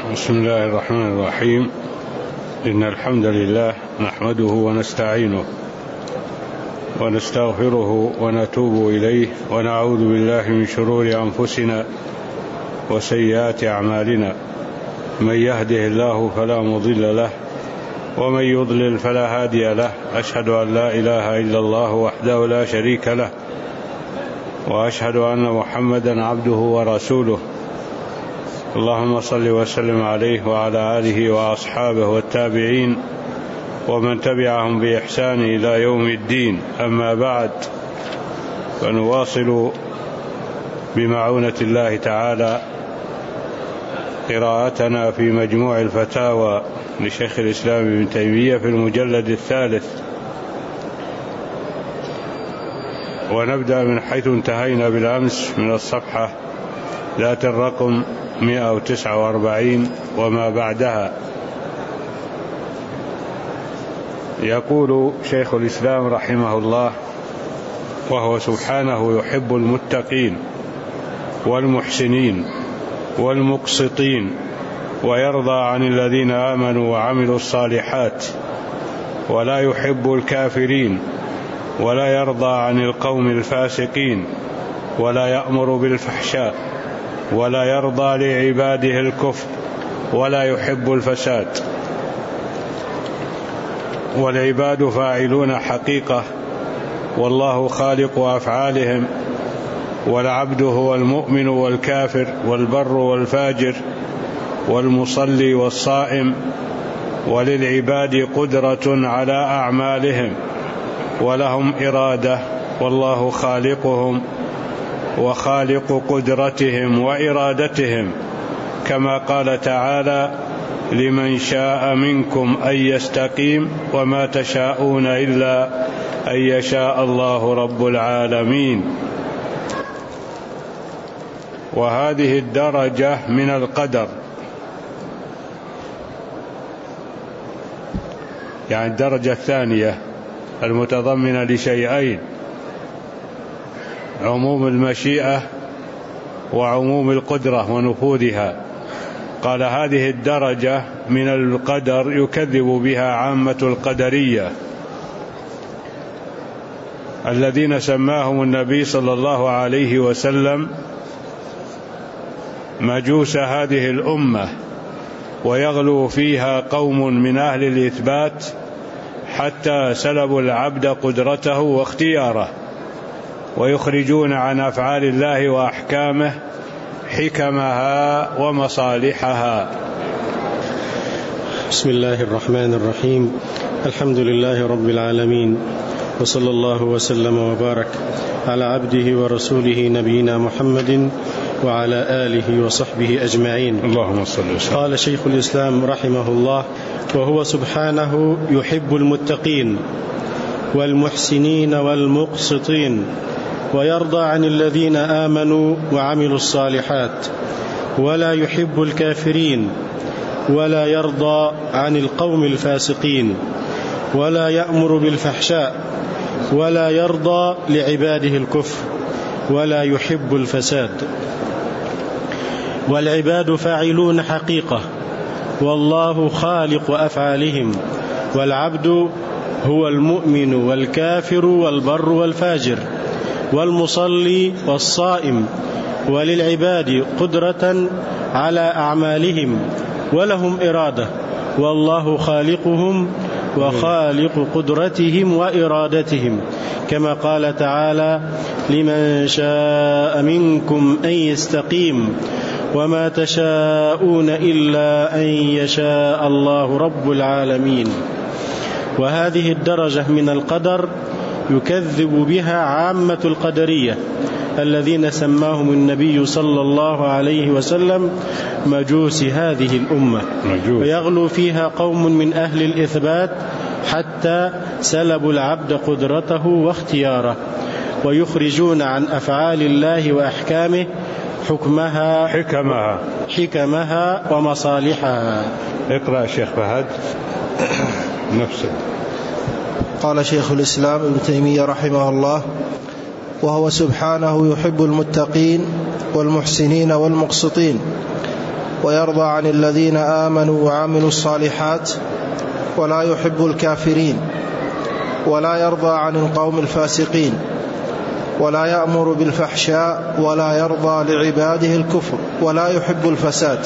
بسم الله الرحمن الرحيم. إن الحمد لله نحمده ونستعينه ونستغفره ونتوب إليه ونعوذ بالله من شرور أنفسنا وسيئات أعمالنا. من يهده الله فلا مضل له ومن يضلل فلا هادي له. أشهد أن لا إله إلا الله وحده لا شريك له وأشهد أن محمدا عبده ورسوله. اللهم صل وسلم عليه وعلى آله وأصحابه والتابعين ومن تبعهم بإحسان إلى يوم الدين. أما بعد، فنواصل بمعونة الله تعالى قراءتنا في مجموع الفتاوى لشيخ الإسلام ابن تيمية في المجلد 3، ونبدأ من حيث انتهينا بالأمس من الصفحة ذات الرقم 149 وما بعدها. يقول شيخ الإسلام رحمه الله: وهو سبحانه يحب المتقين والمحسنين والمقسطين ويرضى عن الذين آمنوا وعملوا الصالحات ولا يحب الكافرين ولا يرضى عن القوم الفاسقين ولا يأمر بالفحشاء ولا يرضى لعباده الكفر ولا يحب الفساد. والعباد فاعلون حقيقة والله خالق أفعالهم، والعبد هو المؤمن والكافر والبر والفاجر والمصلي والصائم، وللعباد قدرة على أعمالهم ولهم إرادة، والله خالقهم وخالق قدرتهم وإرادتهم، كما قال تعالى: لمن شاء منكم أن يستقيم وما تشاءون إلا أن يشاء الله رب العالمين. وهذه الدرجة من القدر، يعني الدرجة الثانية المتضمنة لشيئين: عموم المشيئة وعموم القدرة ونفوذها. قال: هذه الدرجة من القدر يكذب بها عامة القدرية الذين سماهم النبي صلى الله عليه وسلم مجوس هذه الأمة، ويغلو فيها قوم من أهل الإثبات حتى سلبوا العبد قدرته واختياره، ويخرجون عن أفعال الله وأحكامه حكمها ومصالحها. بسم الله الرحمن الرحيم. الحمد لله رب العالمين، وصلى الله وسلم وبارك على عبده ورسوله نبينا محمد وعلى آله وصحبه أجمعين. اللهم صل وسلم. قال شيخ الإسلام رحمه الله: وهو سبحانه يحب المتقين والمحسنين والمقسطين ويرضى عن الذين آمنوا وعملوا الصالحات ولا يحب الكافرين ولا يرضى عن القوم الفاسقين ولا يأمر بالفحشاء ولا يرضى لعباده الكفر ولا يحب الفساد. والعباد فاعلون حقيقة والله خالق أفعالهم، والعبد هو المؤمن والكافر والبر والفاجر والمصلي والصائم، وللعباد قدرة على أعمالهم ولهم إرادة، والله خالقهم وخالق قدرتهم وإرادتهم، كما قال تعالى: لمن شاء منكم أن يستقيم وما تشاءون إلا أن يشاء الله رب العالمين. وهذه الدرجة من القدر يكذب بها عامة القدرية الذين سماهم النبي صلى الله عليه وسلم مجوس هذه الأمة، ويغلو فيها قوم من أهل الإثبات حتى سلبوا العبد قدرته واختياره، ويخرجون عن أفعال الله وأحكامه حكمها ومصالحها. اقرأ شيخ فهد نفسه. قال شيخ الإسلام ابن تيمية رحمه الله: وهو سبحانه يحب المتقين والمحسنين والمقسطين ويرضى عن الذين آمنوا وعملوا الصالحات ولا يحب الكافرين ولا يرضى عن القوم الفاسقين ولا يأمر بالفحشاء ولا يرضى لعباده الكفر ولا يحب الفساد.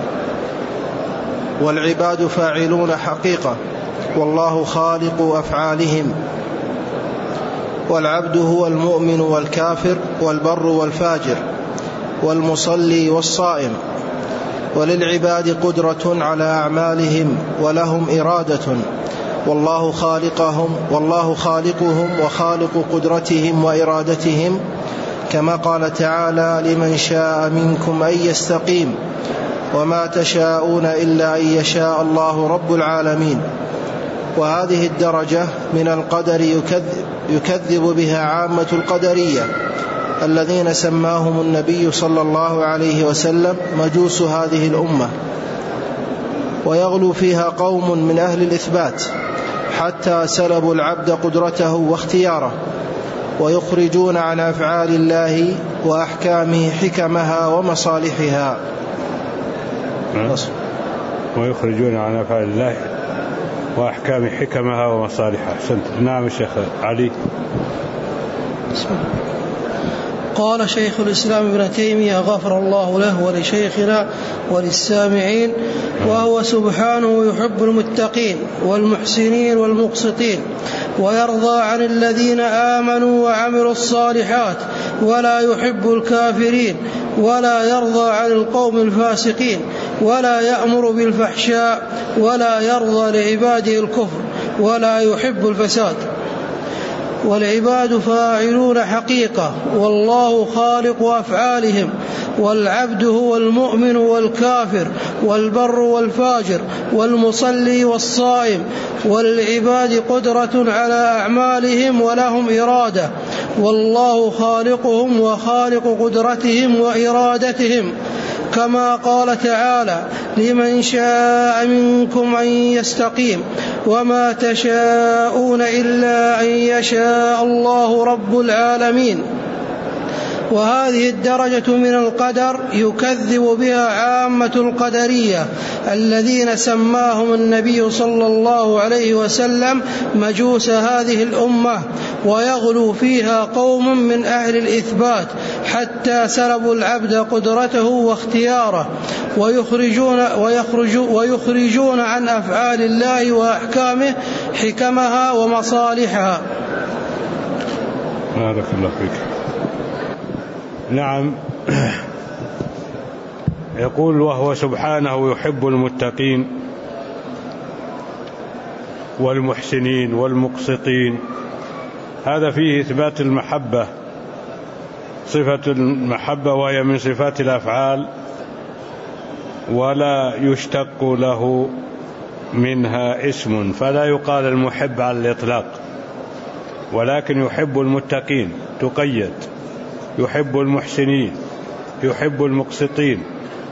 والعباد فاعلون حقيقة والله خالق أفعالهم. والعبد هو المؤمن والكافر والبر والفاجر والمصلي والصائم. وللعباد قدرة على أعمالهم ولهم إرادة والله خالقهم وخالق قدرتهم وإرادتهم، كما قال تعالى: لمن شاء منكم أن يستقيم وما تشاءون إلا أن يشاء الله رب العالمين. وهذه الدرجة من القدر يكذب بها عامة القدرية الذين سماهم النبي صلى الله عليه وسلم مجوس هذه الأمة، ويغلو فيها قوم من أهل الإثبات حتى سلبوا العبد قدرته واختياره، ويخرجون عن أفعال الله وأحكامه حكمها ومصالحها. ويخرجون عن أفعال الله وأحكام حكمها ومصالحها. نعم الشيخ علي. قال شيخ الإسلام ابن تيمية غفر الله له ولشيخنا وللسامعين: وهو سبحانه يحب المتقين والمحسنين والمقسطين، ويرضى عن الذين آمنوا وعملوا الصالحات، ولا يحب الكافرين، ولا يرضى عن القوم الفاسقين، ولا يأمر بالفحشاء، ولا يرضى لعباده الكفر، ولا يحب الفساد. والعباد فاعلون حقيقة والله خالق أفعالهم. والعبد هو المؤمن والكافر والبر والفاجر والمصلي والصائم. وللعباد قدرة على أعمالهم ولهم إرادة والله خالقهم وخالق قدرتهم وإرادتهم، كما قال تعالى: لمن شاء منكم أن يستقيم وما تشاءون إلا أن يشاء الله رب العالمين. وهذه الدرجة من القدر يكذب بها عامة القدرية الذين سماهم النبي صلى الله عليه وسلم مجوس هذه الأمة، ويغلو فيها قوم من أهل الإثبات حتى سلبوا العبد قدرته واختياره، ويخرجون عن أفعال الله وأحكامه حكمها ومصالحها. بارك الله فيك. نعم، يقول: وهو سبحانه يحب المتقين والمحسنين والمقسطين. هذا فيه إثبات المحبة، صفة المحبة، وهي من صفات الأفعال ولا يشتق له منها اسم، فلا يقال المحب على الإطلاق، ولكن يحب المتقين تقيد، يحب المحسنين، يحب المقسطين.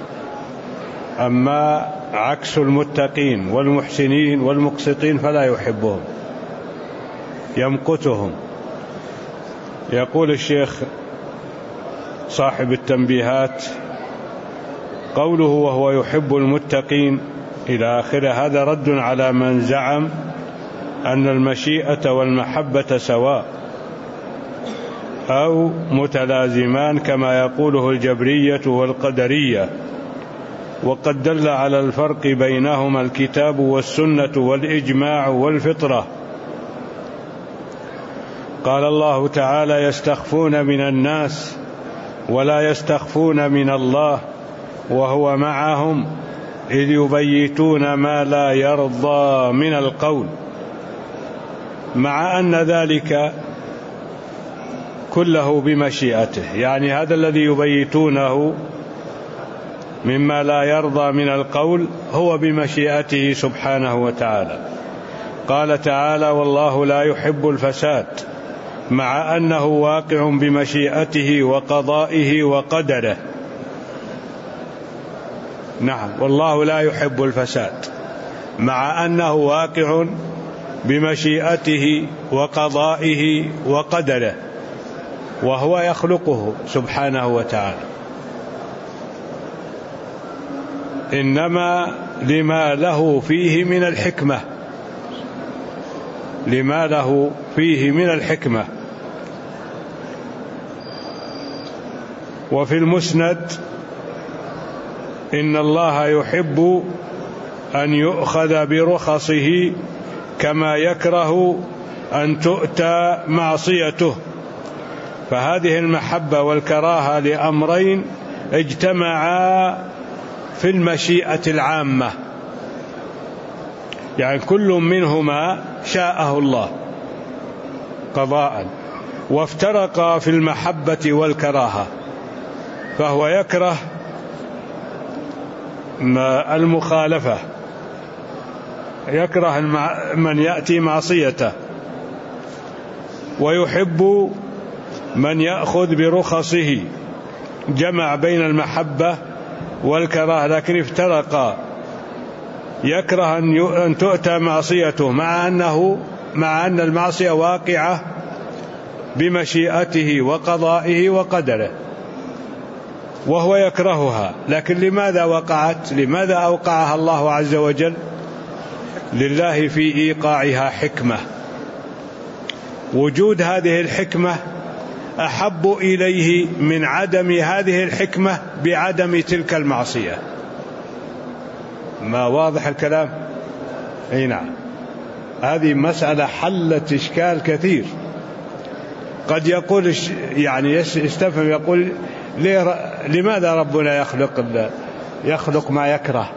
أما عكس المتقين والمحسنين والمقسطين فلا يحبهم، يمقتهم. يقول الشيخ صاحب التنبيهات: قوله وهو يحب المتقين إلى آخره، هذا رد على من زعم أن المشيئة والمحبة سواء أو متلازمان كما يقوله الجبرية والقدرية، وقد دل على الفرق بينهما الكتاب والسنة والإجماع والفطرة. قال الله تعالى: يستخفون من الناس ولا يستخفون من الله وهو معهم إذ يبيتون ما لا يرضى من القول، مع أن ذلك كله بمشيئته. يعني هذا الذي يبيتونه مما لا يرضى من القول هو بمشيئته سبحانه وتعالى. قال تعالى: والله لا يحب الفساد، مع أنه واقع بمشيئته وقضائه وقدره. نعم، والله لا يحب الفساد مع أنه واقع بمشيئته وقضائه وقدره، وهو يخلقه سبحانه وتعالى. إنما لما له فيه من الحكمة، لما له فيه من الحكمة. وفي المسند إن الله يحب أن يؤخذ برخصه كما يكره أن تؤتى معصيته. فهذه المحبة والكراهة لأمرين اجتمعا في المشيئة العامة، يعني كل منهما شاءه الله قضاء، وافترقا في المحبة والكراهة. فهو يكره المخالفة، يكره من يأتي معصيته، ويحب من يأخذ برخصه، جمع بين المحبة والكراهة لكن افترقا. يكره أن تؤتى معصيته مع أن المعصية واقعة بمشيئته وقضائه وقدره، وهو يكرهها. لكن لماذا وقعت؟ لماذا أوقعها الله عز وجل؟ لله في إيقاعها حكمة، وجود هذه الحكمة أحب إليه من عدم هذه الحكمة بعدم تلك المعصية. ما واضح الكلام؟ أي نعم. هذه مسألة حلت إشكال كثير. قد يقول يعني يستفهم، يقول لماذا ربنا يخلق ما يكره؟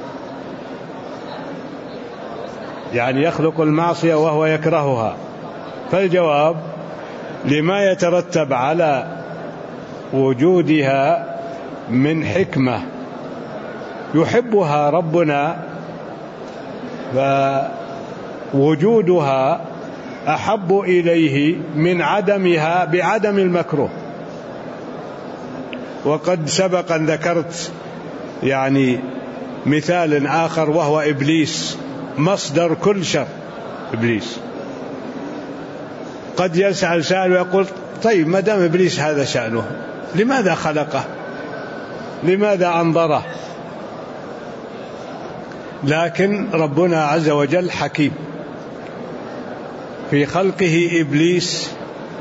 يعني يخلق المعصية وهو يكرهها. فالجواب: لما يترتب على وجودها من حكمة يحبها ربنا، فوجودها أحب إليه من عدمها بعدم المكروه. وقد سبق أن ذكرت يعني مثال آخر، وهو إبليس، مصدر كل شر. إبليس قد يسأل سائل ويقول: طيب ما دام إبليس هذا شأنه، لماذا خلقه؟ لماذا أنظره؟ لكن ربنا عز وجل حكيم في خلقه إبليس.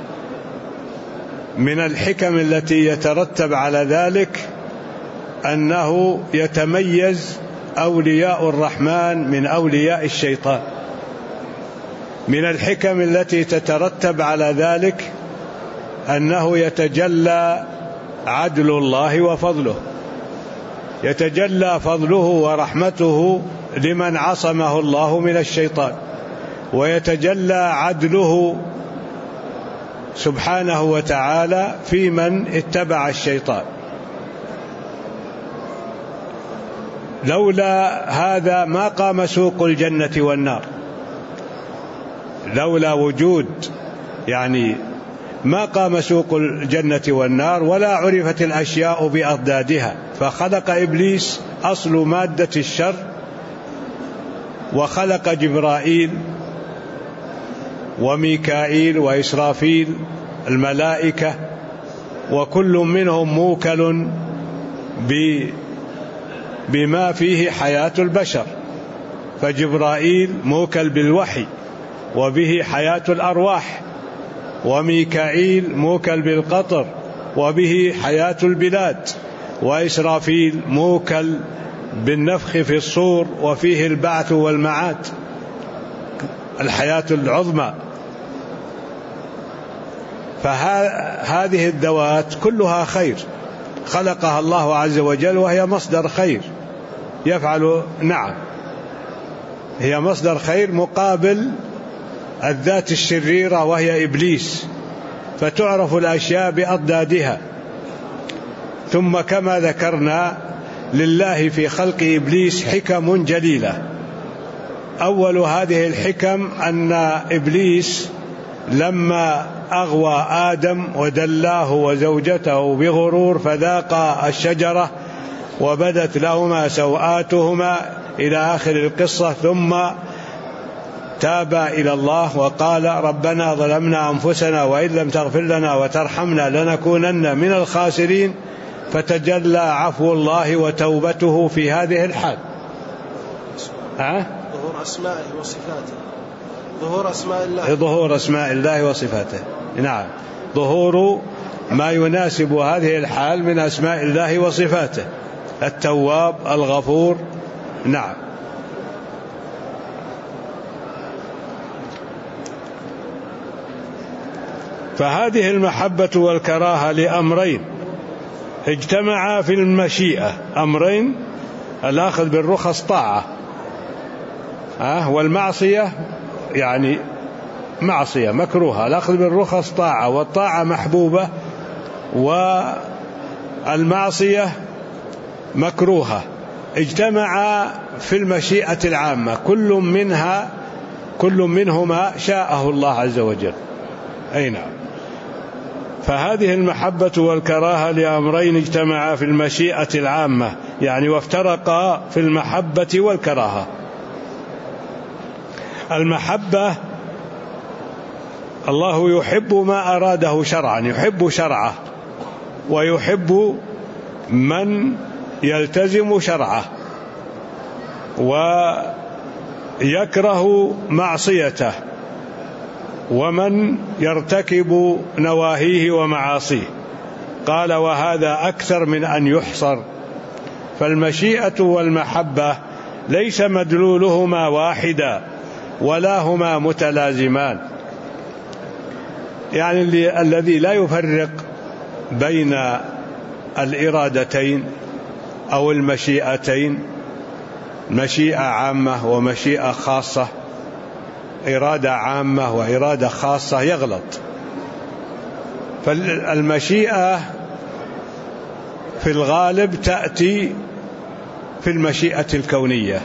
من الحكم التي يترتب على ذلك أنه يتميز أولياء الرحمن من أولياء الشيطان. من الحكم التي تترتب على ذلك أنه يتجلى عدل الله وفضله، يتجلى فضله ورحمته لمن عصمه الله من الشيطان، ويتجلى عدله سبحانه وتعالى في من اتبع الشيطان. لولا هذا ما قام سوق الجنة والنار، لولا وجود يعني ما قام سوق الجنة والنار، ولا عرفت الأشياء بأضدادها. فخلق إبليس أصل مادة الشر، وخلق جبرائيل وميكائيل وإسرافيل الملائكة، وكل منهم موكل بما فيه حياة البشر. فجبرائيل موكل بالوحي وبه حياة الأرواح، وميكائيل موكل بالقطر وبه حياة البلاد، وإسرافيل موكل بالنفخ في الصور وفيه البعث والمعاد، الحياة العظمى. فهذه الذوات كلها خير خلقها الله عز وجل، وهي مصدر خير يفعل. نعم، هي مصدر خير مقابل الذات الشريرة وهي إبليس، فتعرف الأشياء بأضدادها. ثم كما ذكرنا لله في خلق إبليس حكم جليلة. أول هذه الحكم أن إبليس لما أغوى آدم ودلاه وزوجته بغرور فذاقا الشجرة وبدت لهما سوآتهما إلى آخر القصة، ثم تابا إلى الله وقال: ربنا ظلمنا أنفسنا وإن لم تغفر لنا وترحمنا لنكونن من الخاسرين. فتجلى عفو الله وتوبته في هذه الحال. ظهور أسمائه وصفاته، ظهور أسماء الله وصفاته. نعم، ظهور ما يناسب هذه الحال من أسماء الله وصفاته، التواب الغفور. نعم. فهذه المحبة والكراهة لأمرين اجتمعا في المشيئة، أمرين: الأخذ بالرخص طاعة، والمعصية يعني معصية مكروهة. الأخذ بالرخص طاعة، والطاعة محبوبة، والمعصية مكروهة، اجتمعا في المشيئة العامة، كل منهما شاءه الله عز وجل. أي نعم. فهذه المحبة والكراهة لأمرين اجتمعا في المشيئة العامة، يعني وافترقا في المحبة والكراهة. المحبة الله يحب ما أراده شرعا، يحب شرعه، ويحب من يلتزم شرعه، ويكره معصيته، ومن يرتكب نواهيه ومعاصيه. قال: وهذا أكثر من أن يحصر. فالمشيئة والمحبة ليس مدلولهما واحدا ولا هما متلازمان، يعني الذي لا يفرق بين الإرادتين أو المشيئتين، مشيئة عامة ومشيئة خاصة، إرادة عامة وإرادة خاصة، يغلط. فالمشيئة في الغالب تأتي في المشيئة الكونية،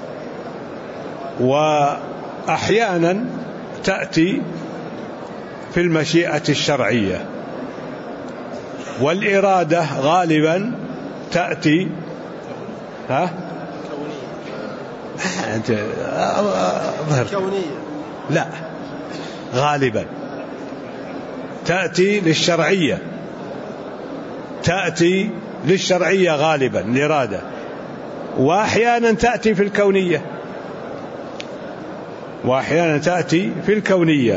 وأحيانا تأتي في المشيئة الشرعية، والإرادة غالبا تأتي كونية. لا، غالبا تأتي للشرعية، تأتي للشرعية غالبا الإرادة، وأحيانا تأتي في الكونية، وأحيانا تأتي في الكونية.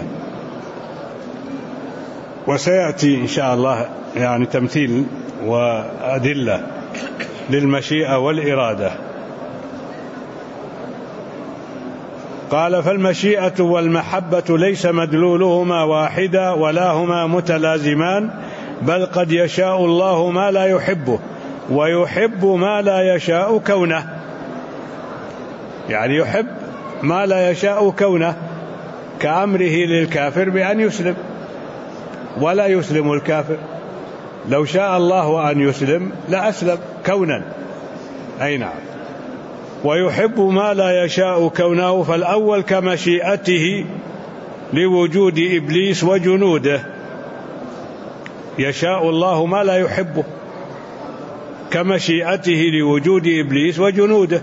وسيأتي إن شاء الله يعني تمثيل وأدلة للمشيئة والإرادة. قال: فالمشيئة والمحبة ليس مدلولهما واحدا ولا هما متلازمان، بل قد يشاء الله ما لا يحبه ويحب ما لا يشاء كونه. يعني يحب ما لا يشاء كونه، كأمره للكافر بأن يسلم، ولا يسلم الكافر. لو شاء الله أن يسلم لأسلم كونا. أي نعم. ويحب ما لا يشاء كونه، فالأول كمشيئته لوجود إبليس وجنوده، يشاء الله ما لا يحبه، كمشيئته لوجود إبليس وجنوده.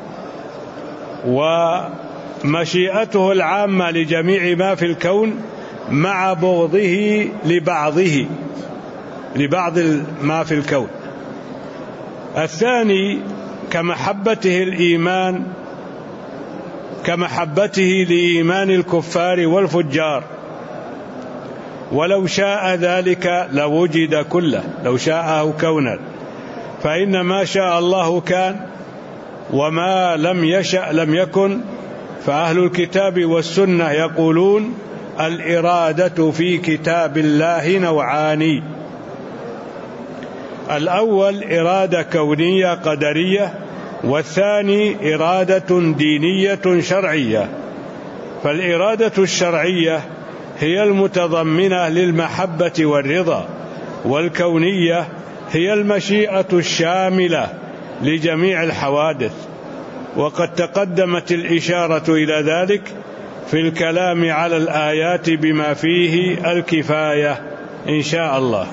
ومشيئته العامة لجميع ما في الكون مع بغضه لبعض ما في الكون. الثاني كمحبته الإيمان، كمحبته لإيمان الكفار والفجار، ولو شاء ذلك لوجد كله، لو شاءه كونا. فإن ما شاء الله كان، وما لم يشأ لم يكن. فأهل الكتاب والسنة يقولون: الإرادة في كتاب الله نوعان: الأول إرادة كونية قدرية، والثاني إرادة دينية شرعية. فالإرادة الشرعية هي المتضمنة للمحبة والرضا، والكونية هي المشيئة الشاملة لجميع الحوادث. وقد تقدمت الإشارة إلى ذلك في الكلام على الآيات بما فيه الكفاية إن شاء الله.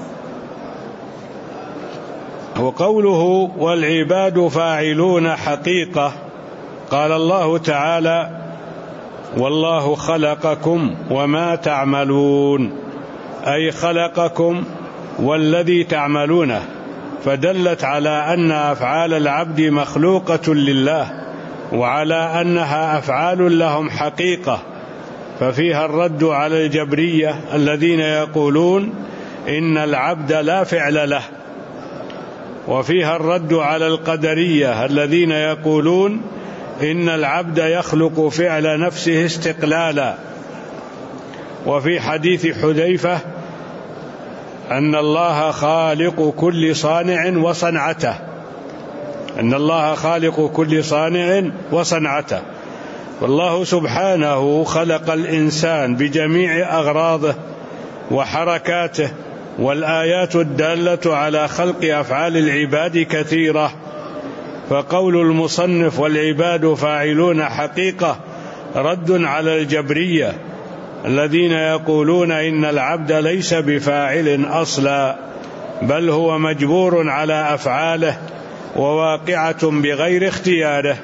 وقوله: والعباد فاعلون حقيقة، قال الله تعالى: والله خلقكم وما تعملون، أي خلقكم والذي تعملونه، فدلت على أن أفعال العبد مخلوقة لله، وعلى أنها أفعال لهم حقيقة، ففيها الرد على الجبرية الذين يقولون إن العبد لا فعل له، وفيها الرد على القدرية الذين يقولون إن العبد يخلق فعل نفسه استقلالا. وفي حديث حذيفة أن الله خالق كل صانع وصنعته، أن الله خالق كل صانع وصنعته، والله سبحانه خلق الإنسان بجميع أغراضه وحركاته، والآيات الدالة على خلق أفعال العباد كثيرة، فقول المصنف والعباد فاعلون حقيقة رد على الجبرية الذين يقولون إن العبد ليس بفاعل أصلا، بل هو مجبور على أفعاله وواقعة بغير اختياره،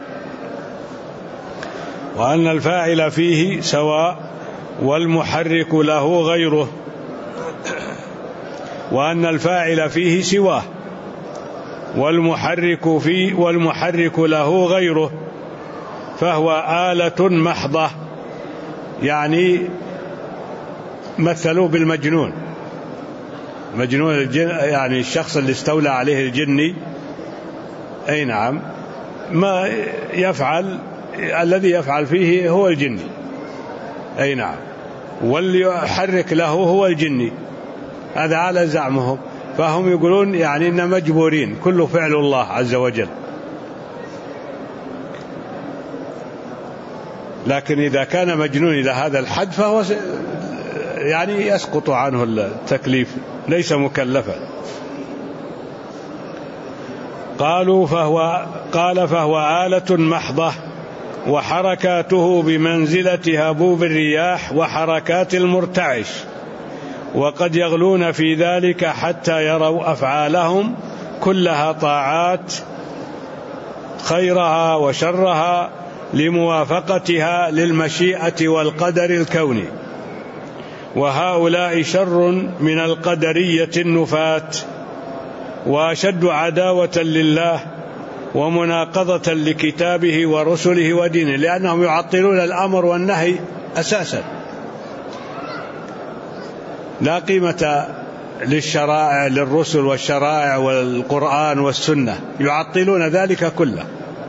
وأن الفاعل فيه سواء والمحرك له غيره، وأن الفاعل فيه سواه والمحرك له غيره، فهو آلة محضة. يعني مثلوا بالمجنون، مجنون الجن، يعني الشخص اللي استولى عليه الجني، أي نعم، ما يفعل الذي يفعل فيه هو الجني، أي نعم، واللي يحرك له هو الجني، هذا على زعمهم، فهم يقولون يعني إن مجبورين، كله فعل الله عز وجل. لكن إذا كان مجنون إلى هذا الحد فهو يعني يسقط عنه التكليف، ليس مكلفا. فهو آلة محضة، وحركاته بمنزلة هبوب الرياح وحركات المرتعش، وقد يغلون في ذلك حتى يروا أفعالهم كلها طاعات، خيرها وشرها لموافقتها للمشيئة والقدر الكوني، وهؤلاء شر من القدرية النفاة، وأشد عداوة لله ومناقضة لكتابه ورسله ودينه، لأنهم يعطلون الأمر والنهي أساسا، لا قيمة للشرائع، للرسل والشرائع والقرآن والسنة، يعطلون ذلك كله.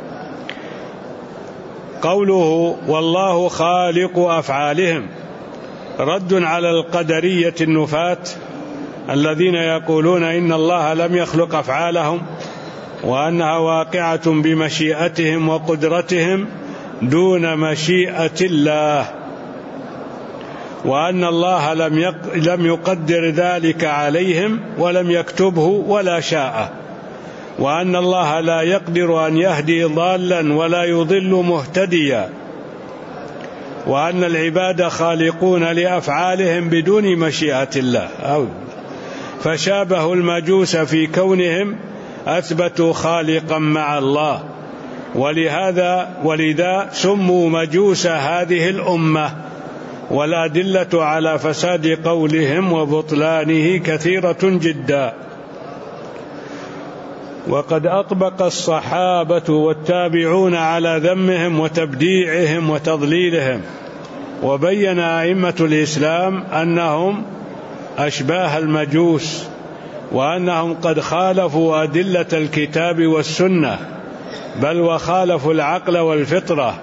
قوله والله خالق أفعالهم رد على القدرية النفاة الذين يقولون إن الله لم يخلق أفعالهم، وأنها واقعة بمشيئتهم وقدرتهم دون مشيئة الله، وأن الله لم يقدر ذلك عليهم ولم يكتبه ولا شاء، وأن الله لا يقدر أن يهدي ضالا ولا يضل مهتديا، وأن العباد خالقون لأفعالهم بدون مشيئة الله، فشابهوا المجوس في كونهم أثبتوا خالقا مع الله، ولذا سموا مجوس هذه الأمة. والأدلة على فساد قولهم وبطلانه كثيرة جدا، وقد أطبق الصحابة والتابعون على ذمهم وتبديعهم وتضليلهم، وبين أئمة الإسلام أنهم أشباه المجوس، وأنهم قد خالفوا أدلة الكتاب والسنة، بل وخالفوا العقل والفطرة.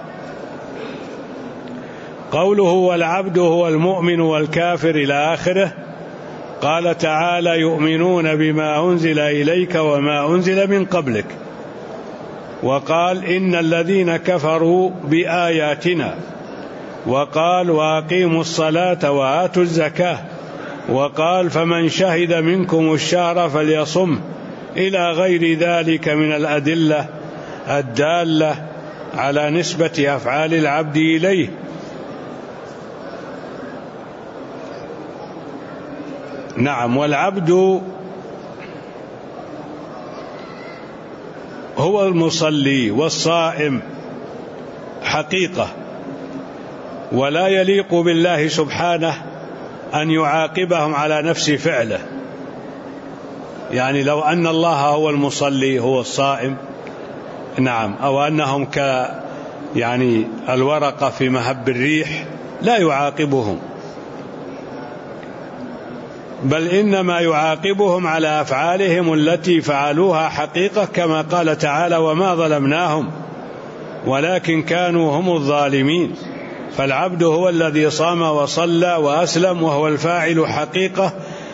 قوله والعبد هو المؤمن والكافر إلى آخره، قال تعالى يؤمنون بما أنزل إليك وما أنزل من قبلك، وقال إن الذين كفروا بآياتنا، وقال وأقيموا الصلاة وآتوا الزكاة، وقال فمن شهد منكم الشهر فليصم، إلى غير ذلك من الأدلة الدالة على نسبة أفعال العبد إليه. نعم، والعبد هو المصلي والصائم حقيقة، ولا يليق بالله سبحانه أن يعاقبهم على نفس فعله، يعني لو أن الله هو المصلي هو الصائم، نعم، أو أنهم يعني الورقة في مهب الريح، لا يعاقبهم، بل إنما يعاقبهم على أفعالهم التي فعلوها حقيقة، كما قال تعالى: وما ظلمناهم ولكن كانوا هم الظالمين. فالعبد هو الذي صام وصلى وأسلم، وهو الفاعل حقيقة،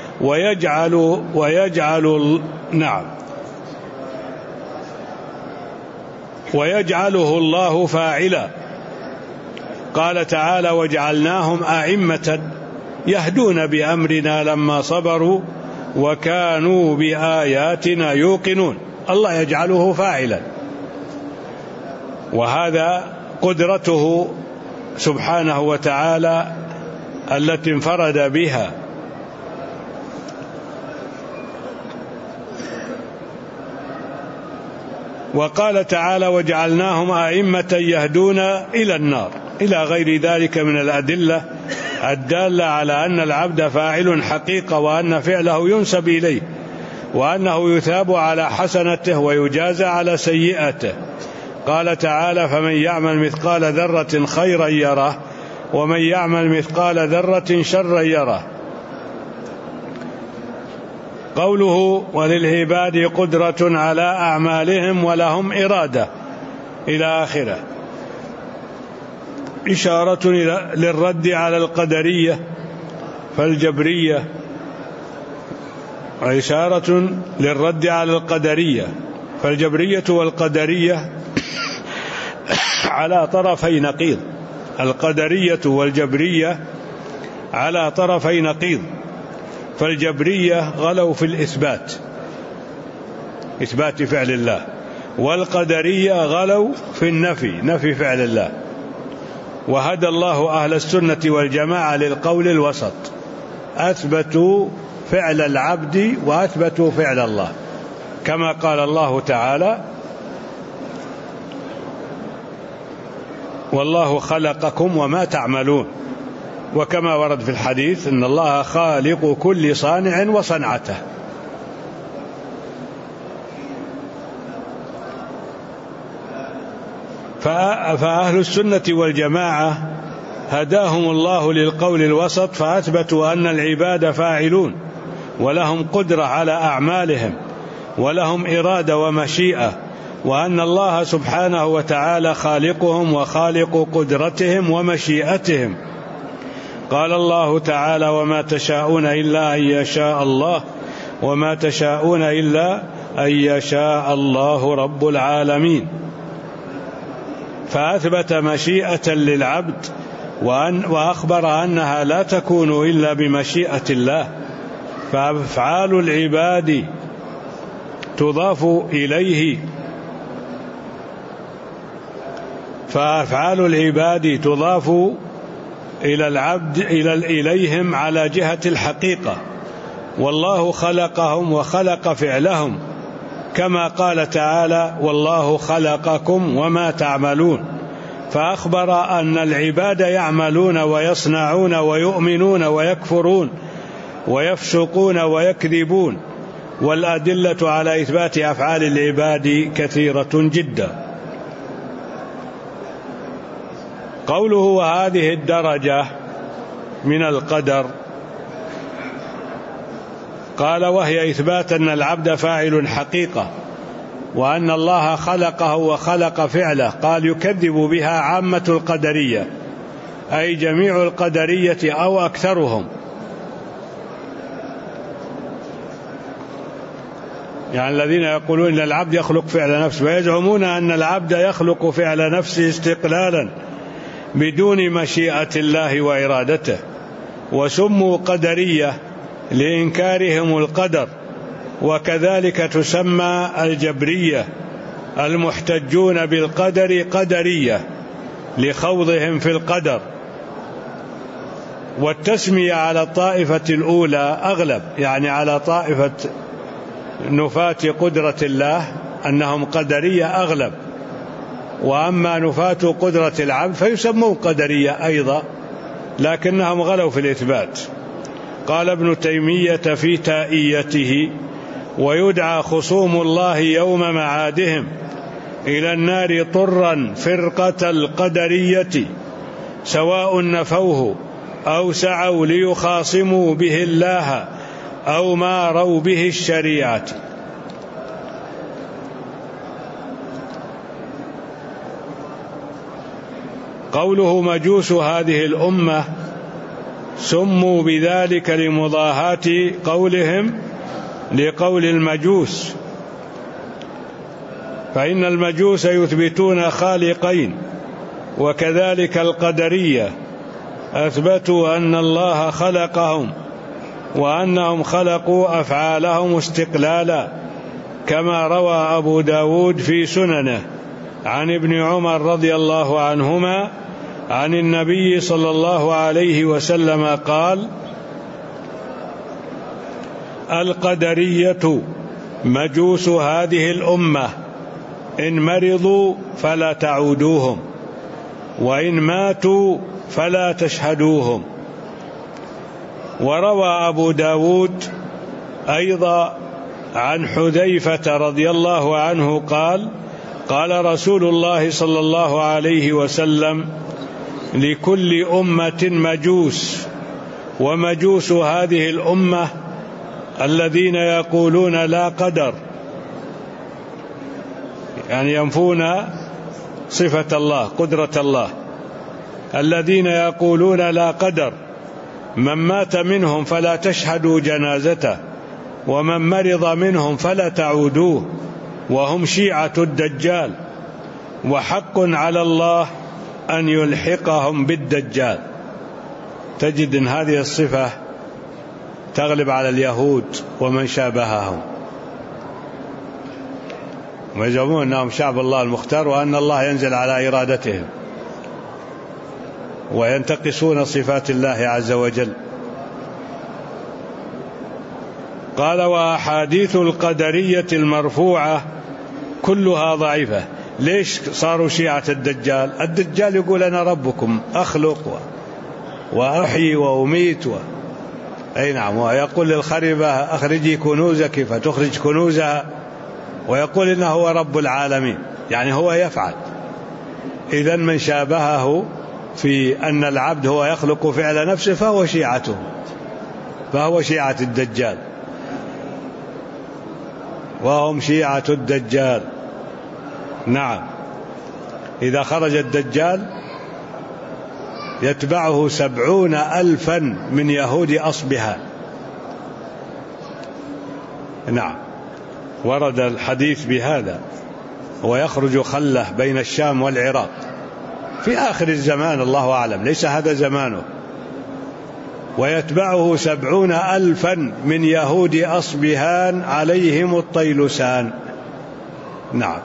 ويجعله الله فاعلا. قال تعالى: وجعلناهم أئمة يهدون بأمرنا لما صبروا وكانوا بآياتنا يوقنون. الله يجعله فاعلا، وهذا قدرته سبحانه وتعالى التي انفرد بها. وقال تعالى: وجعلناهم أئمة يهدون إلى النار، إلى غير ذلك من الأدلة الدالة على أن العبد فاعل حقيقة، وأن فعله ينسب إليه، وأنه يثاب على حسنته ويجازى على سيئته. قال تعالى: فمن يعمل مثقال ذرة خيرا يره ومن يعمل مثقال ذرة شرا يره. قوله: وللعباد قدرة على أعمالهم ولهم إرادة إلى آخره، إشارة للرد على القدرية فالجبرية، وإشارة للرد على القدرية فالجبرية والقدرية على طرفي نقيض. القدرية والجبرية على طرفي نقيض، فالجبرية غلوا في إثبات فعل الله، والقدرية غلوا في نفي فعل الله. وهدى الله أهل السنة والجماعة للقول الوسط، أثبتوا فعل العبد وأثبتوا فعل الله، كما قال الله تعالى: والله خلقكم وما تعملون، وكما ورد في الحديث: إن الله خالق كل صانع وصنعته. فأهل السنة والجماعة هداهم الله للقول الوسط، فأثبتوا أن العباد فاعلون ولهم قدرة على أعمالهم ولهم إرادة ومشيئة، وأن الله سبحانه وتعالى خالقهم وخالق قدرتهم ومشيئتهم. قال الله تعالى: وما تشاءون إلا أن يشاء الله وما تشاءون إلا أن يشاء الله رب العالمين. فأثبت مشيئة للعبد وأخبر أنها لا تكون إلا بمشيئة الله. فأفعال العباد تضاف إلى العبد إليهم على جهة الحقيقة، والله خلقهم وخلق فعلهم، كما قال تعالى: والله خلقكم وما تعملون. فأخبر أن العباد يعملون ويصنعون ويؤمنون ويكفرون ويفسقون ويكذبون، والأدلة على إثبات أفعال العباد كثيرة جدا. قوله: وهذه الدرجة من القدر، قال: وهي إثبات أن العبد فاعل حقيقة، وأن الله خلقه وخلق فعله. قال: يكذب بها عامة القدرية، أي جميع القدرية أو أكثرهم، يعني الذين يقولون أن العبد يخلق فعل نفسه، ويزعمون أن العبد يخلق فعل نفسه استقلالا بدون مشيئة الله وإرادته، وسموا قدرية لإنكارهم القدر. وكذلك تسمى الجبرية المحتجون بالقدر قدرية لخوضهم في القدر. والتسمية على الطائفة الأولى أغلب، يعني على طائفة نفاة قدرة الله أنهم قدرية أغلب، وأما نفاة قدرة العبد فيسمون قدرية أيضا، لكنهم غلوا في الإثبات. قال ابن تيمية في تائيته: ويدعى خصوم الله يوم معادهم إلى النار طرا فرقة القدرية، سواء نفوه أو سعوا ليخاصموا به الله أو ماروا به الشريعة. قوله مجوس هذه الأمة سموا بذلك لمضاهاة قولهم لقول المجوس، فإن المجوس يثبتون خالقين، وكذلك القدرية أثبتوا أن الله خلقهم وأنهم خلقوا أفعالهم استقلالا، كما روى أبو داود في سننه عن ابن عمر رضي الله عنهما عن النبي صلى الله عليه وسلم قال: القدرية مجوس هذه الأمة، إن مرضوا فلا تعودوهم، وإن ماتوا فلا تشهدوهم. وروى أبو داود أيضا عن حذيفة رضي الله عنه قال: قال رسول الله صلى الله عليه وسلم: لكل أمة مجوس، ومجوس هذه الأمة الذين يقولون لا قدر، يعني ينفون صفة الله قدرة الله، الذين يقولون لا قدر، من مات منهم فلا تشهدوا جنازته، ومن مرض منهم فلا تعودوه، وهم شيعة الدجال، وحق على الله أن يلحقهم بالدجال. تجد أن هذه الصفة تغلب على اليهود ومن شابههم، ويزعمون أنهم شعب الله المختار، وأن الله ينزل على إرادتهم، وينتقصون صفات الله عز وجل. قال: وأحاديث القدرية المرفوعة كلها ضعيفة. ليش صاروا شيعة الدجال؟ الدجال يقول أنا ربكم، أخلق وأحيي وأميت أي نعم، ويقول للخربة أخرجي كنوزك فتخرج كنوزها، ويقول إنه هو رب العالمين، يعني هو يفعل. إذن من شابهه في أن العبد هو يخلق فعل نفسه فهو شيعته، فهو شيعة الدجال، وهم شيعة الدجال. نعم، إذا خرج الدجال يتبعه 70,000 من يهود أصبهان. نعم، ورد الحديث بهذا، ويخرج خله بين الشام والعراق في آخر الزمان، الله أعلم، ليس هذا زمانه، ويتبعه 70,000 من يهود أصبهان عليهم الطيلسان. نعم.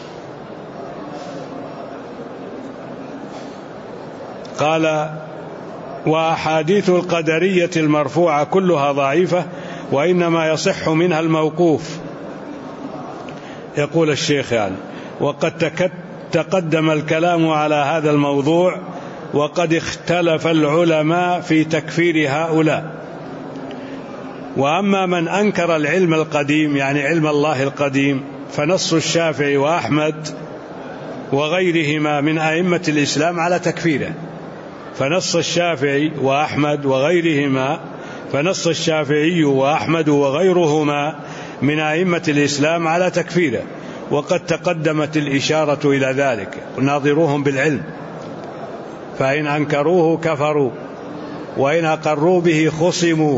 قال: وأحاديث القدرية المرفوعة كلها ضعيفة، وإنما يصح منها الموقوف. يقول الشيخ يعني: وقد تقدم الكلام على هذا الموضوع، وقد اختلف العلماء في تكفير هؤلاء. وأما من أنكر العلم القديم، يعني علم الله القديم، فنص الشافعي وأحمد وغيرهما من أئمة الإسلام على تكفيره. فنص الشافعي وأحمد وغيرهما، فنص الشافعي وأحمد وغيرهما من أئمة الإسلام على تكفيره، وقد تقدمت الإشارة إلى ذلك. ناظروهم بالعلم، فإن أنكروه كفروا، وإن أقروا به خصموا.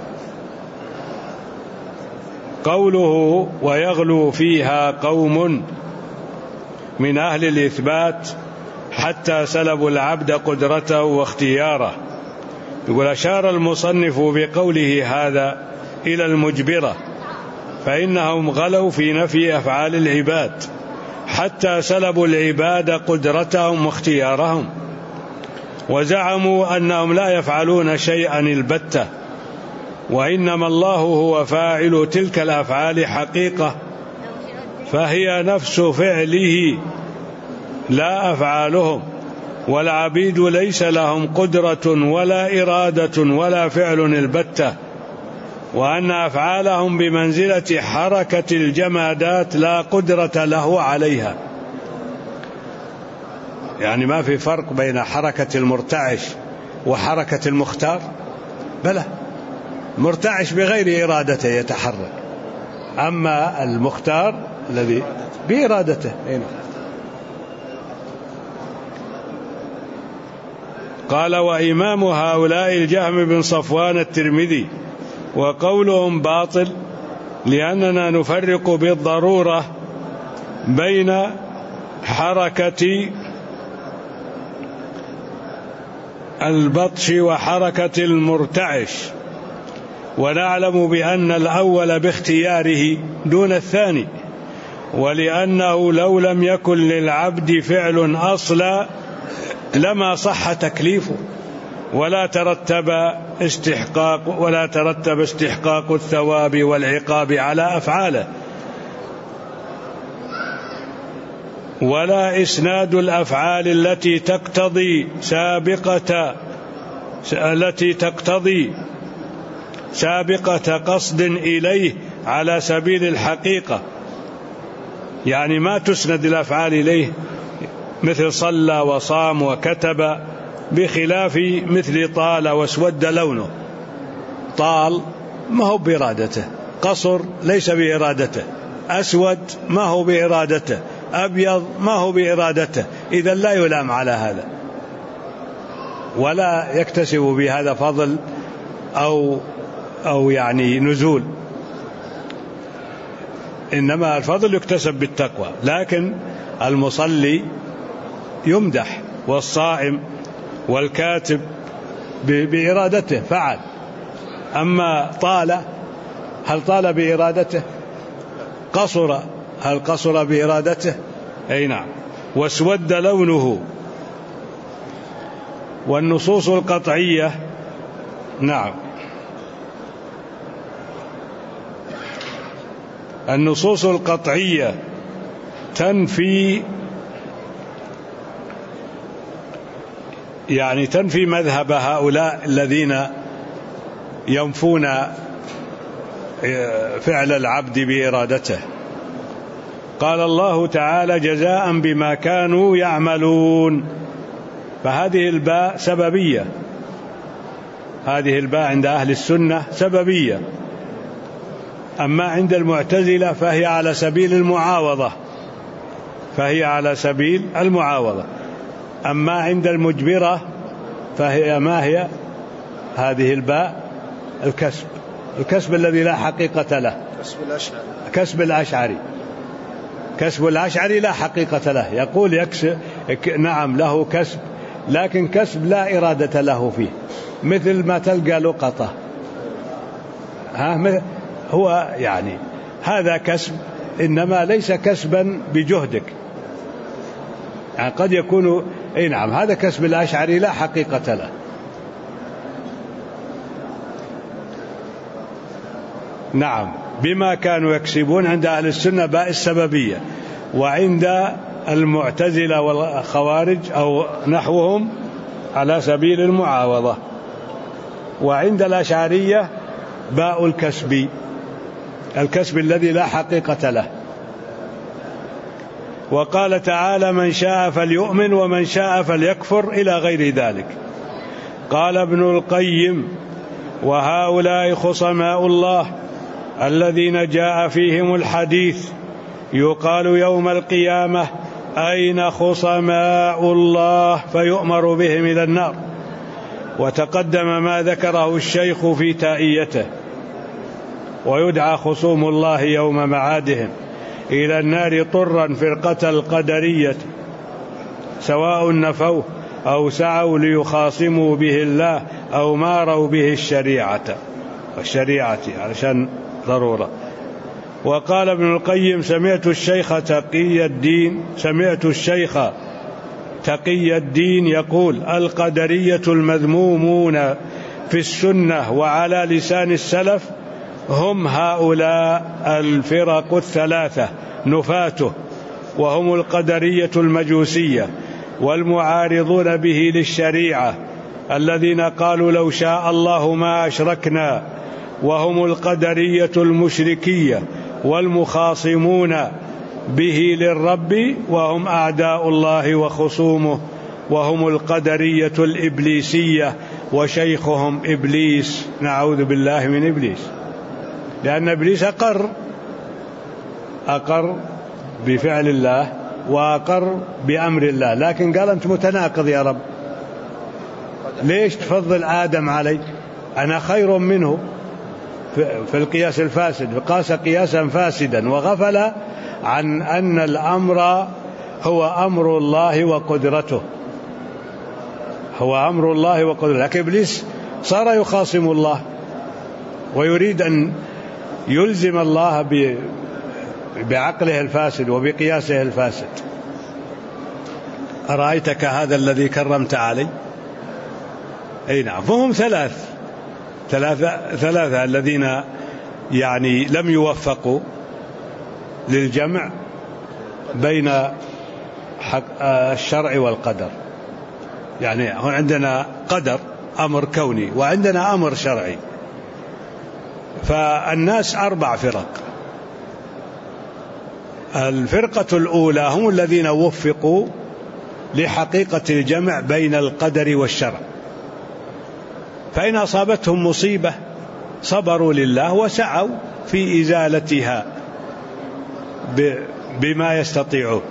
قوله: ويغلو فيها قوم من أهل الإثبات حتى سلبوا العبد قدرته واختياره. يقول: أشار المصنف بقوله هذا إلى المجبرة، فإنهم غلوا في نفي أفعال العباد حتى سلبوا العباد قدرتهم واختيارهم، وزعموا أنهم لا يفعلون شيئا البتة، وإنما الله هو فاعل تلك الأفعال حقيقة، فهي نفس فعله لا أفعالهم، والعبيد ليس لهم قدرة ولا إرادة ولا فعل البتة، وأن أفعالهم بمنزلة حركة الجمادات لا قدرة له عليها. يعني ما في فرق بين حركة المرتعش وحركة المختار؟ بلى، المرتعش بغير إرادته يتحرك، أما المختار الذي بإرادته. قال: وإمام هؤلاء الجهم بن صفوان الترمذي، وقولهم باطل لأننا نفرق بالضرورة بين حركة البطش وحركة المرتعش، ونعلم بأن الأول باختياره دون الثاني، ولأنه لو لم يكن للعبد فعل أصلا لما صح تكليفه، ولا ترتب استحقاق الثواب والعقاب على أفعاله، ولا إسناد الأفعال التي تقتضي سابقة قصد إليه على سبيل الحقيقة. يعني ما تسند الأفعال إليه مثل صلى وصام وكتب، بخلاف مثل طال واسود لونه. طال ما هو بإرادته، قصر ليس بإرادته، أسود ما هو بإرادته، أبيض ما هو بإرادته، إذن لا يلام على هذا، ولا يكتسب بهذا فضل أو يعني نزول، إنما الفضل يكتسب بالتقوى. لكن المصلي يمدح، والصائم والكاتب بإرادته فعل. أما طال، هل طال بإرادته؟ قصر، هل قصر بإرادته؟ أي نعم. واسود لونه. والنصوص القطعية، نعم، النصوص القطعية تنفي مذهب هؤلاء الذين ينفون فعل العبد بإرادته. قال الله تعالى: جزاء بما كانوا يعملون. فهذه الباء سببية، هذه الباء عند أهل السنة سببية، أما عند المعتزلة فهي على سبيل المعاوضة، أما عند المجبرة فهي ما هي هذه الباء؟ الكسب الذي لا حقيقة له، كسب الأشعري لا حقيقة له، يقول يكسب، نعم له كسب، لكن كسب لا إرادة له فيه، مثل ما تلقى لقطة، هو يعني هذا كسب، إنما ليس كسبا بجهدك، يعني قد يكون نعم هذا كسب الأشعري لا حقيقة له. نعم، بما كانوا يكسبون عند أهل السنة باء السببية، وعند المعتزلة والخوارج أو نحوهم على سبيل المعاوضة، وعند الأشعرية باء الكسب الذي لا حقيقة له. وقال تعالى: من شاء فليؤمن ومن شاء فليكفر، إلى غير ذلك. قال ابن القيم: وهؤلاء خصماء الله الذين جاء فيهم الحديث يقال يوم القيامة: أين خصماء الله؟ فيؤمر بهم إلى النار. وتقدم ما ذكره الشيخ في تائيته. ويدعى خصوم الله يوم معادهم إلى النار طرا فرقة القدرية، سواء نفوه أو سعوا ليخاصموا به الله أو ماروا به الشريعة علشان ضرورة. وقال ابن القيم: سمعت الشيخ تقي الدين يقول: القدرية المذمومون في السنة وعلى لسان السلف هم هؤلاء الفرق الثلاثة نفاته، وهم القدرية المجوسية والمعارضون به للشريعة، الذين قالوا: لو شاء الله ما أشركنا، وهم القدرية المشركية والمخاصمون به للرب، وهم أعداء الله وخصومه، وهم القدرية الإبليسية وشيخهم إبليس، نعوذ بالله من إبليس، لأن إبليس أقر بفعل الله وأقر بأمر الله، لكن قال أنت متناقض يا رب، ليش تفضل آدم علي؟ أنا خير منه في القياس الفاسد، قاس قياسا فاسدا وغفل عن أن الأمر هو أمر الله وقدرته، هو أمر الله وقدرته. لكن إبليس صار يخاصم الله ويريد أن يلزم الله بعقله الفاسد وبقياسه الفاسد. أرأيتك هذا الذي كرمت علي؟ أي نعم. فهم ثلاثة الذين يعني لم يوفقوا للجمع بين الشرع والقدر. يعني هون عندنا قدر أمر كوني وعندنا أمر شرعي. فالناس 4 فرق. الفرقة الأولى هم الذين وفقوا لحقيقة الجمع بين القدر والشرع، فإن أصابتهم مصيبة صبروا لله وسعوا في إزالتها بما يستطيعون.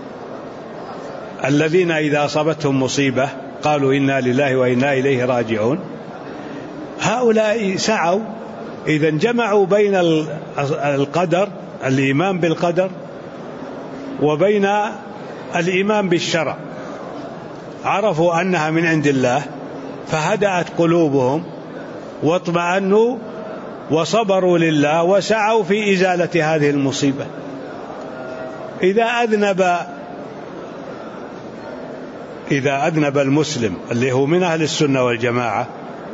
الذين إذا أصابتهم مصيبة قالوا إنا لله وإنا إليه راجعون، هؤلاء سعوا إذا جمعوا بين القدر، الإيمان بالقدر، وبين الإيمان بالشرع، عرفوا أنها من عند الله فهدأت قلوبهم واطمأنوا وصبروا لله وسعوا في إزالة هذه المصيبة. إذا أذنب المسلم اللي هو من أهل السنة والجماعة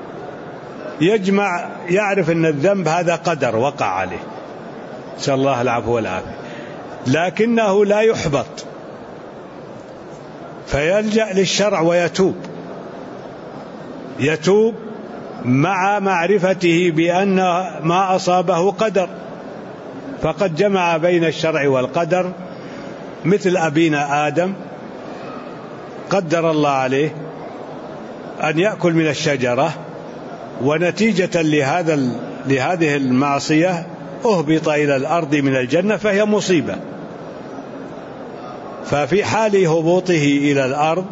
يعرف أن الذنب هذا قدر وقع عليه، نسأل الله العفو والعافية، لكنه لا يحبط فيلجأ للشرع ويتوب مع معرفته بأن ما أصابه قدر، فقد جمع بين الشرع والقدر. مثل أبينا آدم قدر الله عليه أن يأكل من الشجرة، ونتيجة لهذه المعصية أهبط إلى الأرض من الجنة فهي مصيبة. ففي حال هبوطه إلى الأرض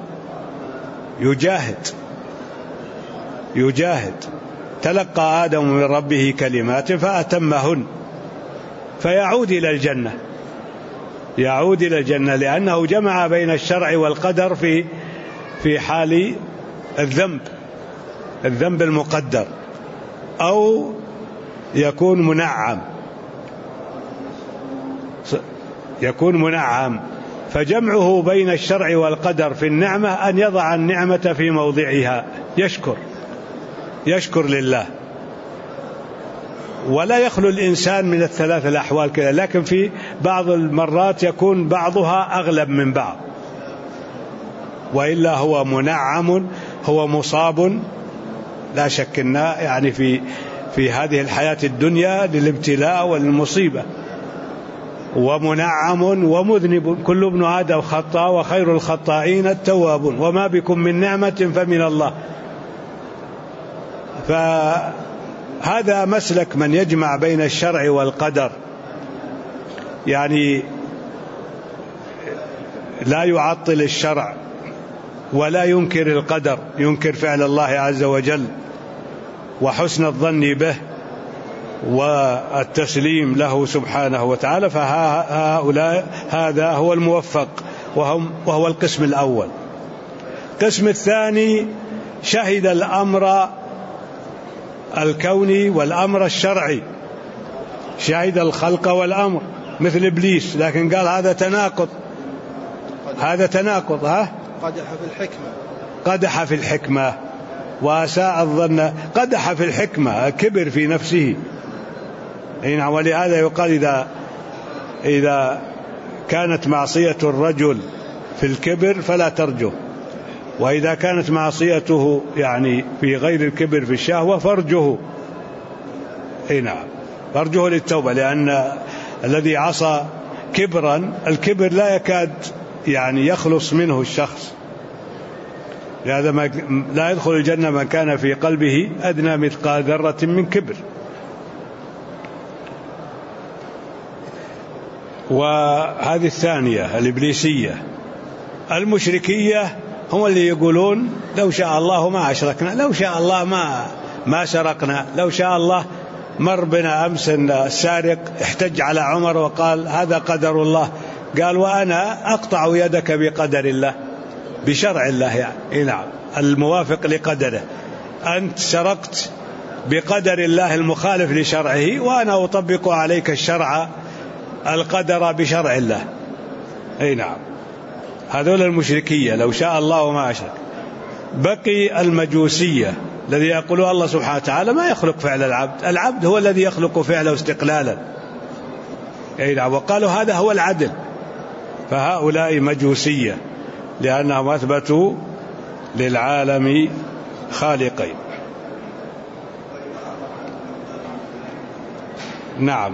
يجاهد. تلقى آدم من ربه كلمات فأتمهن، فيعود إلى الجنة لأنه جمع بين الشرع والقدر في حال الذنب المقدر، أو يكون منعم. فجمعه بين الشرع والقدر في النعمة أن يضع النعمة في موضعها، يشكر لله. ولا يخلو الإنسان من الثلاث الأحوال كذا، لكن في بعض المرات يكون بعضها أغلب من بعض، وإلا هو منعم، هو مصاب لا شك يعني في هذه الحياة الدنيا للابتلاء والمصيبة، ومنعم ومذنب. كل ابن آدم خطاء وخير الخطائين التوابون، وما بكم من نعمة فمن الله. فهذا مسلك من يجمع بين الشرع والقدر، يعني لا يعطل الشرع ولا ينكر القدر، ينكر فعل الله عز وجل وحسن الظن به والتسليم له سبحانه وتعالى. فهؤلاء هذا هو الموفق، وهو القسم الأول. القسم الثاني شهد الأمر الكوني والأمر الشرعي، شهد الخلق والأمر مثل إبليس، لكن قال هذا تناقض. قدح في الحكمة وأساء الظن، قدح في الحكمة، كبر في نفسه. ولهذا يقال إذا كانت معصية الرجل في الكبر فلا ترجه، وإذا كانت معصيته يعني في غير الكبر في الشهوة فارجه. نعم، فارجوه للتوبة، لأن الذي عصى كبرا، الكبر لا يكاد يعني يخلص منه الشخص، لهذا لا يدخل الجنة من كان في قلبه أدنى مثقال ذرة من كبر. وهذه الثانية الإبليسية. المشركية هم اللي يقولون لو شاء الله ما أشركنا، لو شاء الله ما سرقنا، لو شاء الله. مر بنا أمس السارق احتج على عمر وقال هذا قدر الله، قال وأنا أقطع يدك بقدر الله، بشرع الله يعني. نعم، الموافق لقدره. أنت سرقت بقدر الله المخالف لشرعه، وأنا أطبق عليك الشرع القدر بشرع الله. نعم، هذول المشركية لو شاء الله ما أشرك. بقي المجوسية الذي يقول الله سبحانه وتعالى ما يخلق فعل العبد، العبد هو الذي يخلق فعله استقلالا. نعم، وقالوا هذا هو العدل. فهؤلاء مجوسية لأنهم أثبتوا للعالم خالقين. نعم،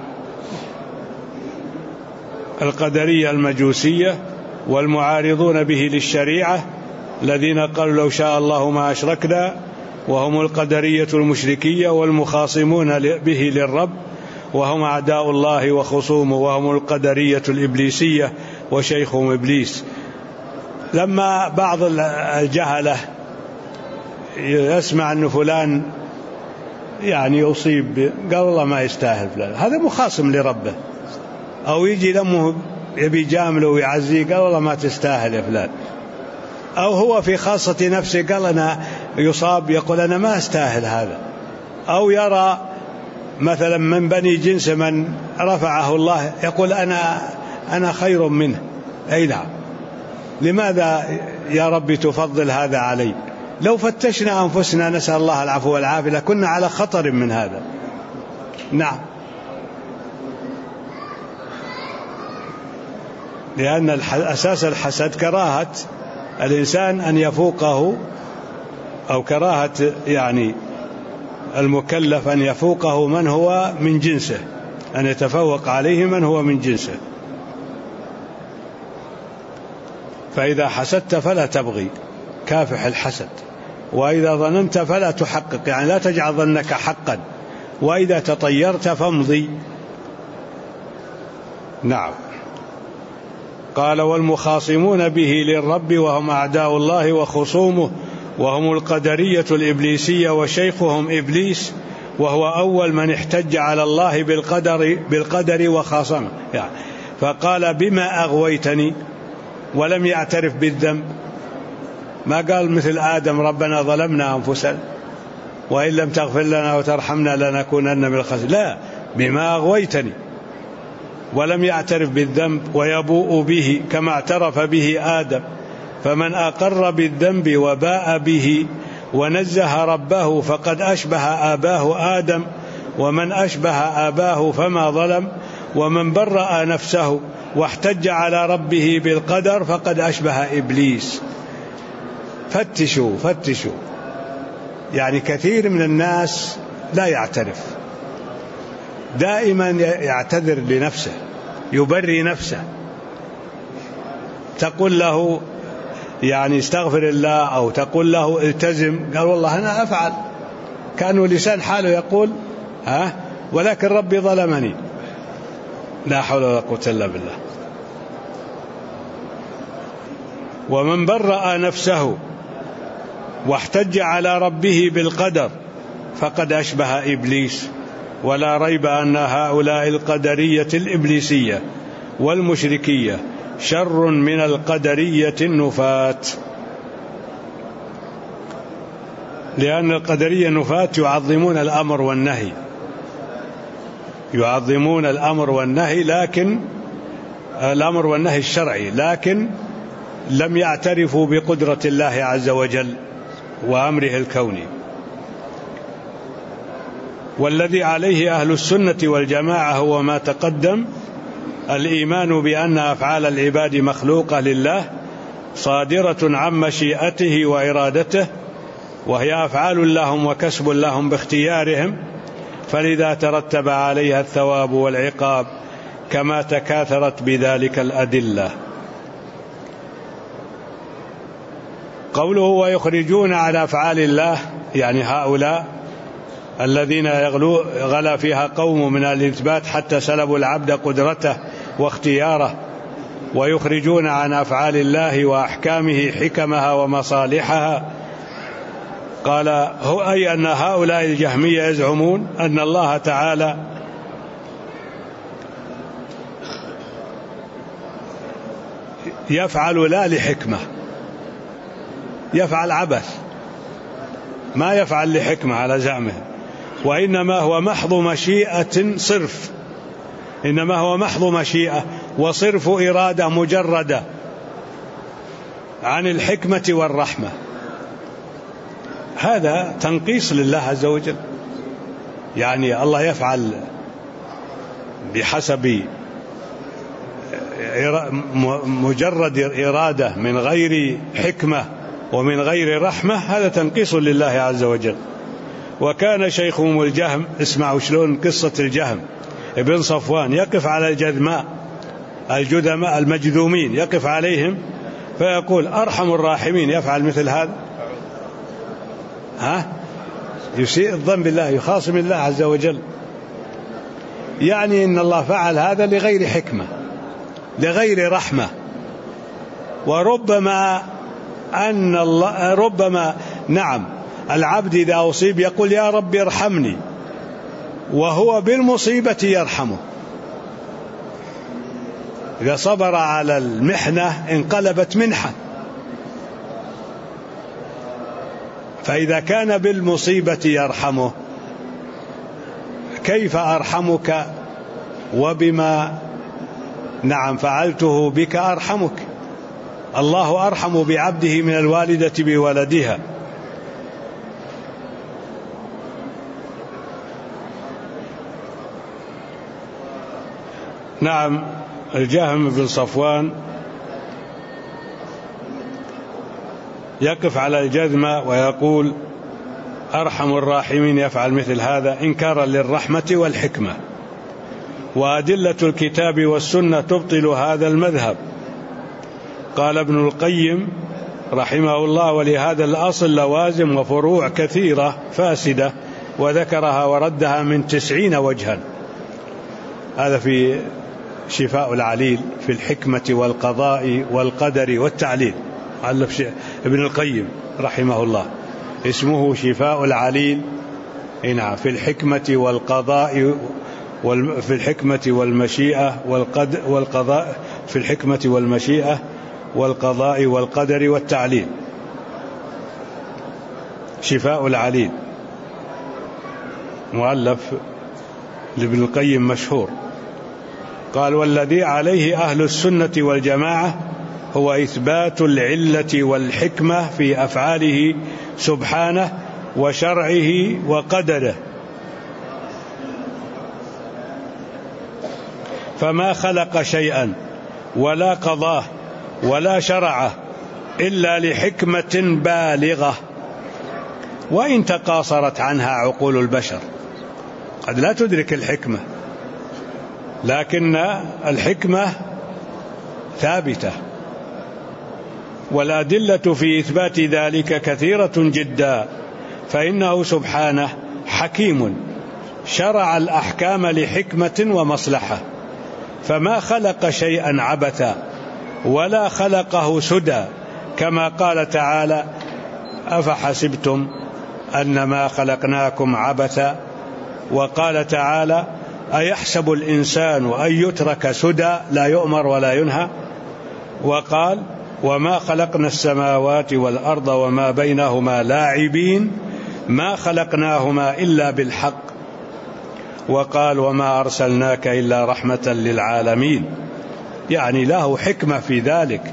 القدرية المجوسية والمعارضون به للشريعة الذين قالوا لو شاء الله ما أشركنا، وهم القدرية المشركية والمخاصمون به للرب، وهم أعداء الله وخصومه، وهم القدرية الإبليسية وشيخهم إبليس. لما بعض الجهلة يسمع أن فلان يعني يصيب، قال الله ما يستاهل فلان، هذا مخاصم لربه. أو يجي لمه يبي جامله ويعزيه، قال والله ما تستاهل يا فلان. أو هو في خاصة نفسه قال أنا يصاب، يقول أنا ما أستاهل هذا. أو يرى مثلا من بني جنس من رفعه الله، يقول أنا خير منه. نعم، لماذا يا رب تفضل هذا علي؟ لو فتشنا أنفسنا نسأل الله العفو والعافية لكنا على خطر من هذا. نعم، لأن أساس الحسد كراهة الإنسان أن يفوقه، أو كراهة يعني المكلف أن يفوقه من هو من جنسه، أن يتفوق عليه من هو من جنسه. فإذا حسدت فلا تبغي، كافح الحسد. وإذا ظننت فلا تحقق، يعني لا تجعل ظنك حقا. وإذا تطيرت فامضي. نعم، قال والمخاصمون به للرب وهم أعداء الله وخصومه، وهم القدرية الإبليسية وشيخهم إبليس، وهو أول من احتج على الله بالقدر وخاصمه. يعني فقال بما أغويتني، ولم يعترف بالذنب. ما قال مثل آدم ربنا ظلمنا أنفسنا وإن لم تغفر لنا وترحمنا لنكونن من الخاسرين، لا، بما أغويتني. ولم يعترف بالذنب ويبوء به كما اعترف به آدم. فمن أقر بالذنب وباء به ونزه ربه فقد أشبه آباه آدم، ومن أشبه آباه فما ظلم، ومن برأ نفسه واحتج على ربه بالقدر فقد أشبه إبليس. فتشوا، يعني كثير من الناس لا يعترف، دائما يعتذر لنفسه، يبري نفسه. تقول له يعني استغفر الله، أو تقول له التزم، قال والله أنا أفعل، كأنه لسان حاله يقول ولكن ربي ظلمني. لا حول ولا قوة إلا بالله. ومن برأ نفسه واحتج على ربه بالقدر فقد أشبه إبليس. ولا ريب أن هؤلاء القدرية الإبليسية والمشركية شر من القدرية النفاة، لأن القدرية النفاة يعظمون الأمر والنهي، يعظمون الأمر والنهي، لكن الأمر والنهي الشرعي، لكن لم يعترفوا بقدرة الله عز وجل وأمره الكوني. والذي عليه أهل السنة والجماعة هو ما تقدم: الإيمان بأن أفعال العباد مخلوقة لله صادرة عن مشيئته وإرادته، وهي أفعال لهم وكسب لهم باختيارهم، فلذا ترتب عليها الثواب والعقاب كما تكاثرت بذلك الأدلة. قوله ويخرجون على أفعال الله، يعني هؤلاء الذين غلا فيها قوم من الإثبات حتى سلبوا العبد قدرته واختياره، ويخرجون عن أفعال الله وأحكامه حكمها ومصالحها. قال أي أن هؤلاء الجهمية يزعمون أن الله تعالى يفعل لا لحكمة، يفعل عبث، ما يفعل لحكمة على زعمه، وإنما هو محض مشيئة صرف، إنما هو محض مشيئة وصرف إرادة مجردة عن الحكمة والرحمة. هذا تنقيص لله عز وجل، يعني الله يفعل بحسب مجرد إرادة من غير حكمة ومن غير رحمة، هذا تنقيص لله عز وجل. وكان شيخهم الجهم، اسمعوا شلون قصة الجهم ابن صفوان، يقف على الجذماء الجذماء المجذومين، يقف عليهم فيقول أرحم الراحمين يفعل مثل هذا؟ يسيء الظن بالله، يخاصم الله عز وجل، يعني إن الله فعل هذا لغير حكمة لغير رحمة. وربما أن الله ربما نعم العبد إذا أصيب يقول يا رب ارحمني، وهو بالمصيبة يرحمه. إذا صبر على المحنة انقلبت منحة، فإذا كان بالمصيبة يرحمه كيف أرحمك وبما نعم فعلته بك أرحمك؟ الله أرحم بعبده من الوالدة بولدها. نعم الجهم بن صفوان يقف على الجذمة ويقول أرحم الراحمين يفعل مثل هذا، إنكارا للرحمة والحكمة. وأدلة الكتاب والسنة تبطل هذا المذهب. قال ابن القيم رحمه الله ولهذا الأصل لوازم وفروع كثيرة فاسدة، وذكرها وردها من 90 وجها. هذا في شفاء العليل في الحكمة والقضاء والقدر والتعليل، علف ابن القيم رحمه الله، اسمه شفاء العليل في الحكمة والقضاء في الحكمة والمشيئة والقضاء في الحكمة والمشيئة والقضاء والقدر والتعليل. شفاء العليل مؤلف لابن القيم مشهور. قال والذي عليه أهل السنة والجماعة هو إثبات العلة والحكمة في أفعاله سبحانه وشرعه وقدره، فما خلق شيئا ولا قضاه ولا شرعه إلا لحكمة بالغة، وإن تقاصرت عنها عقول البشر. قد لا تدرك الحكمة، لكن الحكمة ثابتة، والأدلة في إثبات ذلك كثيرة جدا. فإنه سبحانه حكيم شرع الأحكام لحكمة ومصلحة، فما خلق شيئا عبثا ولا خلقه سدى، كما قال تعالى أفحسبتم أنما خلقناكم عبثا. وقال تعالى أيحسب الإنسان أن يترك سدى لا يؤمر ولا ينهى. وقال وما خلقنا السماوات والأرض وما بينهما لاعبين ما خلقناهما إلا بالحق. وقال وما أرسلناك إلا رحمة للعالمين، يعني له حكمة في ذلك،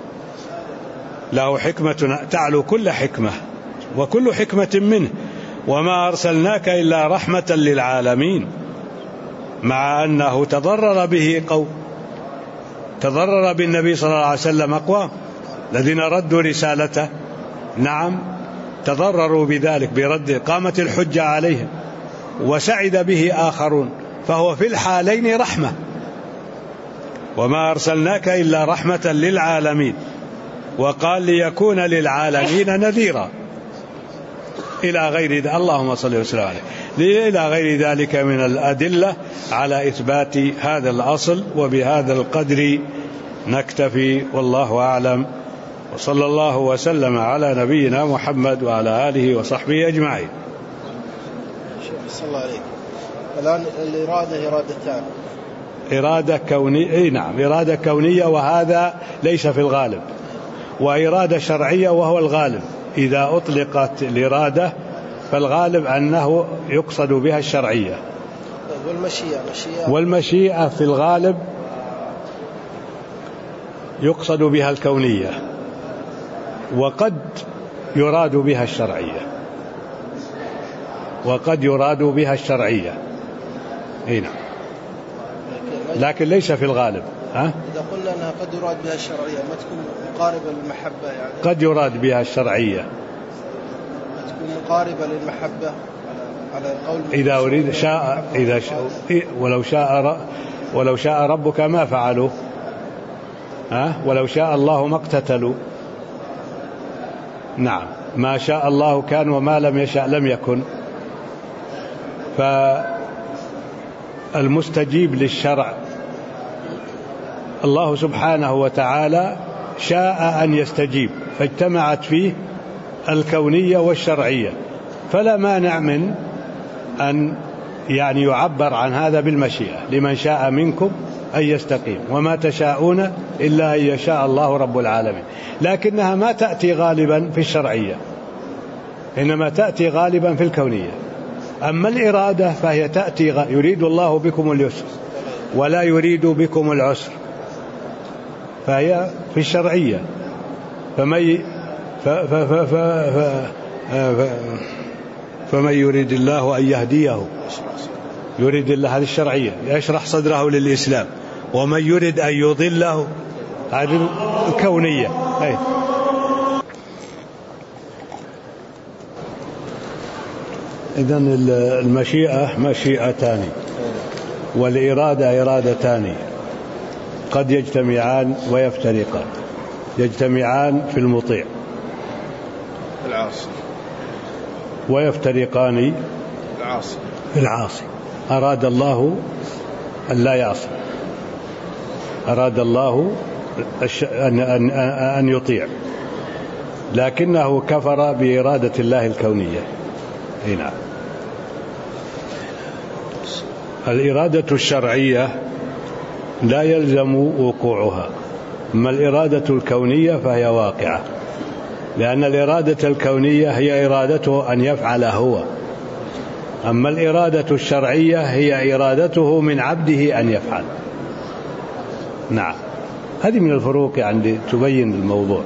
له حكمة تعلو كل حكمة وكل حكمة منه. وما أرسلناك إلا رحمة للعالمين، مع أنه تضرر به قوم، تضرر بالنبي صلى الله عليه وسلم أقوام الذين ردوا رسالته، نعم تضرروا بذلك برد، قامت الحجة عليهم، وسعد به آخرون، فهو في الحالين رحمة. وما أرسلناك إلا رحمة للعالمين، وقال ليكون للعالمين نذيرا إلى غير اللهم صل وسلم عليه، إلى غير ذلك من الأدلة على إثبات هذا الأصل. وبهذا القدر نكتفي، والله أعلم، وصلى الله وسلم على نبينا محمد وعلى آله وصحبه أجمعين. صلى الله عليه. الآن الإرادة إرادتان، إرادة كونية، نعم، إرادة كونية وهذا ليس في الغالب، وإرادة شرعية وهو الغالب. إذا أطلقت الإرادة فالغالب أنه يقصد بها الشرعية. والمشيئة في الغالب يقصد بها الكونية، وقد يراد بها الشرعية، وقد يراد بها الشرعية، هنا، لكن ليس في الغالب. إذا قلنا أنها قد يراد بها الشرعية ما تكون مقاربة للمحبة يعني؟ قد يراد بها الشرعية، ما تكون مقاربة للمحبة على القول. إذا أريد شاء، إذا ولو شاء ربك ما فعلوا، ولو شاء الله ما اقتتلوا. نعم، ما شاء الله كان وما لم يشاء لم يكن. فالمستجيب للشرع الله سبحانه وتعالى شاء أن يستجيب، فاجتمعت فيه الكونية والشرعية، فلا مانع من أن يعني يعبر عن هذا بالمشيئة، لمن شاء منكم أن يستقيم وما تشاءون إلا أن يشاء الله رب العالمين. لكنها ما تأتي غالبا في الشرعية، إنما تأتي غالبا في الكونية. أما الإرادة فهي تأتي يريد الله بكم اليسر ولا يريد بكم العسر، فهي في الشرعية. فمن يريد الله أن يهديه، يريد الله هذه الشرعية، يشرح صدره للإسلام. ومن يريد أن يضله هذه الكونية. إذن المشيئة مشيئتان، والإرادة إرادتان، قد يجتمعان ويفترقان. يجتمعان في المطيع العاصي، ويفترقان في العاصي. أراد الله أن لا يعصي، أراد الله أن يطيع، لكنه كفر بإرادة الله الكونية. هنا الإرادة الشرعية لا يلزم وقوعها، أما الإرادة الكونية فهي واقعة، لأن الإرادة الكونية هي إرادته أن يفعل هو، أما الإرادة الشرعية هي إرادته من عبده أن يفعل. نعم، هذه من الفروق يعني تبين الموضوع.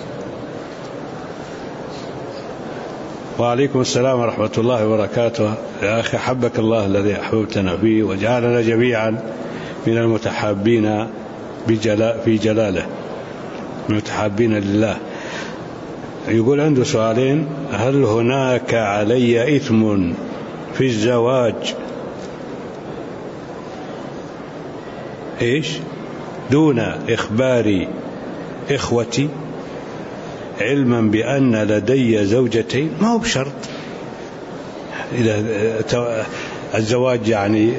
وعليكم السلام ورحمة الله وبركاته. يا أخي حبك الله الذي أحببتنا فيه وجعلنا جميعا من المتحابين في جلاله، المتحابين لله. يقول عنده سؤالين: هل هناك علي إثم في الزواج دون إخبار إخوتي، علما بأن لدي زوجتين؟ ما هو بشرط. إذا الزواج يعني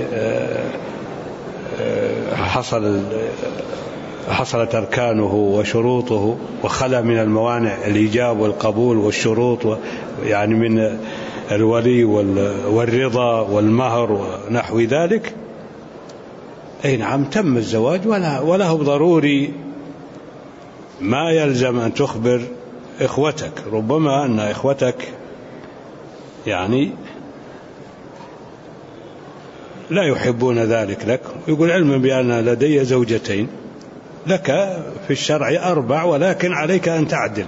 حصلت أركانه وشروطه وخلا من الموانع، الإيجاب والقبول والشروط، يعني من الولي والرضا والمهر ونحو ذلك، أي نعم تم الزواج ولا هو ضروري. ما يلزم أن تخبر إخوتك، ربما أن إخوتك يعني لا يحبون ذلك لك. يقول علما بأن لدي زوجتين، لك في الشرع 4، ولكن عليك أن تعدل،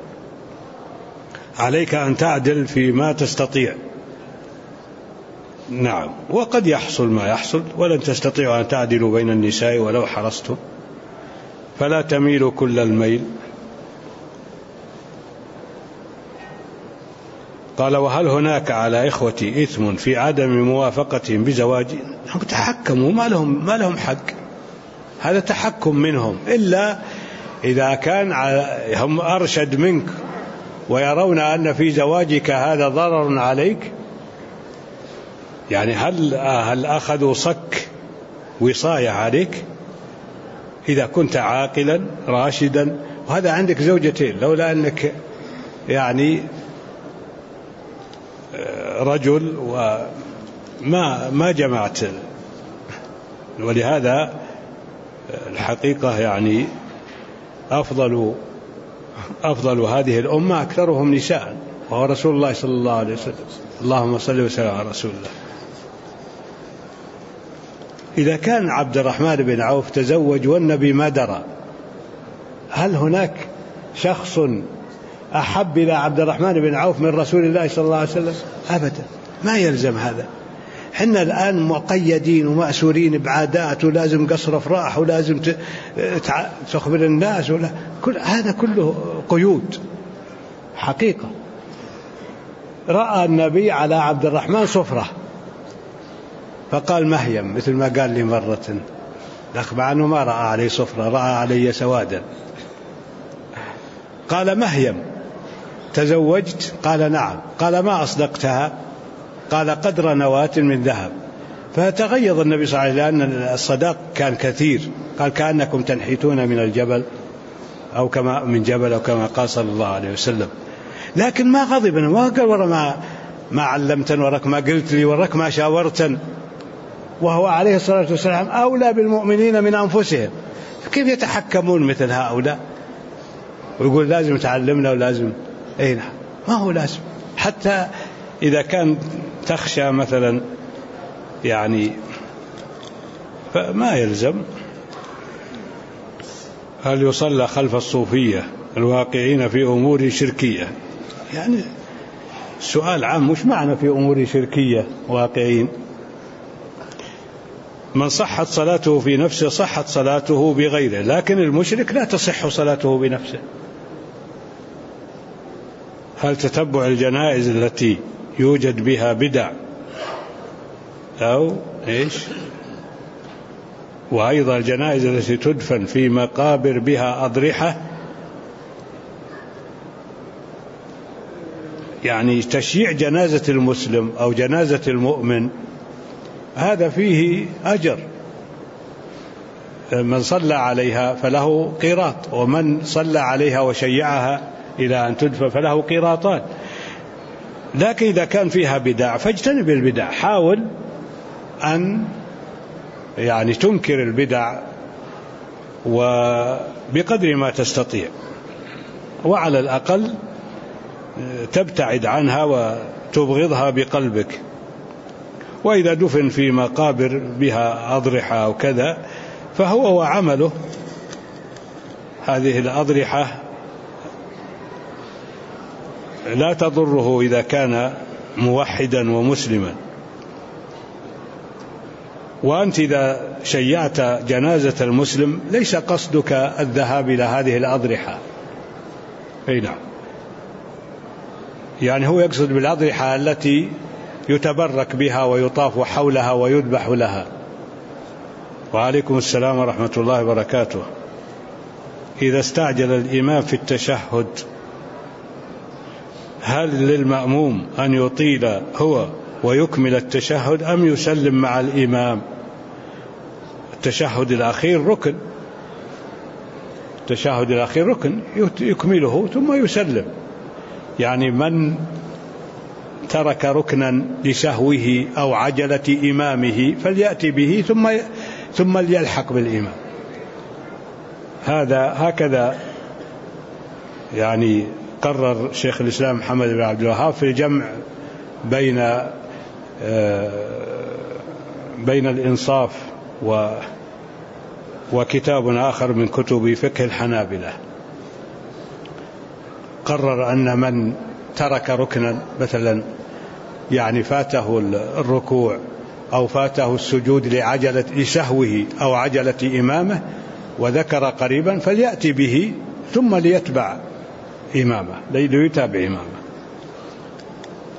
عليك أن تعدل فيما تستطيع. نعم، وقد يحصل ما يحصل، ولن تستطيعوا أن تعدلوا بين النساء ولو حرصتم، فلا تميلوا كل الميل. قال وهل هناك على إخوتي إثم في عدم موافقتهم بزواجي؟ هم تحكموا، ما لهم حق، هذا تحكم منهم، إلا إذا كان هم أرشد منك ويرون أن في زواجك هذا ضرر عليك. يعني هل أخذوا صك وصاية عليك؟ إذا كنت عاقلا راشدا، وهذا عندك زوجتين، لولا أنك يعني رجل وما جمعت. ولهذا الحقيقة يعني أفضل هذه الأمة أكثرهم نساء، وهو رسول الله صلى الله عليه وسلم. اللهم صل وسلم على رسول الله. إذا كان عبد الرحمن بن عوف تزوج والنبي ما درى، هل هناك شخص أحب إلى عبد الرحمن بن عوف من رسول الله صلى الله عليه وسلم؟ أبدا، ما يلزم هذا. حنا الآن مقيدين ومأسورين بعادات، ولازم قصر أفراح، ولازم تخبر الناس، هذا كله قيود. حقيقة رأى النبي على عبد الرحمن صفرة فقال مهيم، مثل ما قال لي مرة، مع أنه ما رأى عليه صفرة، رأى علي سوادا. قال مهيم تزوجت؟ قال نعم. قال ما أصدقتها؟ قال قدر نواة من ذهب. فتغيظ النبي صلى الله عليه وسلم لأن الصداق كان كثير، قال كأنكم تنحتون من الجبل أو كما من جبل، أو كما قال صلى الله عليه وسلم. لكن ما غضب، ما قال ورا ما علمتن، وراك ما قلت لي، وراك ما شاورتن، وهو عليه الصلاة والسلام أولى بالمؤمنين من أنفسهم. كيف يتحكمون مثل هؤلاء ويقول لازم تعلمنا ولازم؟ أين ما هو لازم. حتى إذا كان تخشى مثلا يعني فما يلزم. هل يصلى خلف الصوفية الواقعين في أمور شركية؟ يعني سؤال عام، مش معنى في أمور شركية واقعين؟ من صحت صلاته في نفسه صحت صلاته بغيره، لكن المشرك لا تصح صلاته بنفسه. هل تتبع الجنائز التي يوجد بها بدع أو إيش؟ وأيضا الجنائز التي تدفن في مقابر بها أضرحة، يعني تشييع جنازة المسلم أو جنازة المؤمن هذا فيه أجر، من صلى عليها فله قيراط، ومن صلى عليها وشيعها إلى أن تدفن فله قيراطان. لكن إذا كان فيها بدع فاجتنب البدع، حاول أن يعني تنكر البدع وبقدر ما تستطيع، وعلى الأقل تبتعد عنها وتبغضها بقلبك. وإذا دفن في مقابر بها أضرحة أو كذا فهو وعمله، هذه الأضرحة لا تضره إذا كان موحدا ومسلما. وأنت إذا شيعت جنازة المسلم ليس قصدك الذهاب إلى هذه الأضرحة. أي نعم، يعني هو يقصد بالأضرحة التي يتبرك بها ويطاف حولها ويذبح لها. وعليكم السلام ورحمة الله وبركاته. إذا استعجل الإمام في التشهد هل للمأموم أن يطيل هو ويكمل التشهد أم يسلم مع الإمام؟ التشهد الأخير ركن، التشهد الأخير ركن يكمله ثم يسلم. يعني من ترك ركنا لسهوه أو عجلة إمامه فليأتي به ثم ليلحق بالإمام. هكذا يعني قرر شيخ الإسلام محمد بن عبد الوهاب في الجمع بين الإنصاف وكتاب آخر من كتب فقه الحنابلة. قرر أن من ترك ركنا مثلا يعني فاته الركوع أو فاته السجود لسهوه أو عجلة إمامه وذكر قريبا فليأتي به ثم ليتبع إمامه، ليتابع إمامه.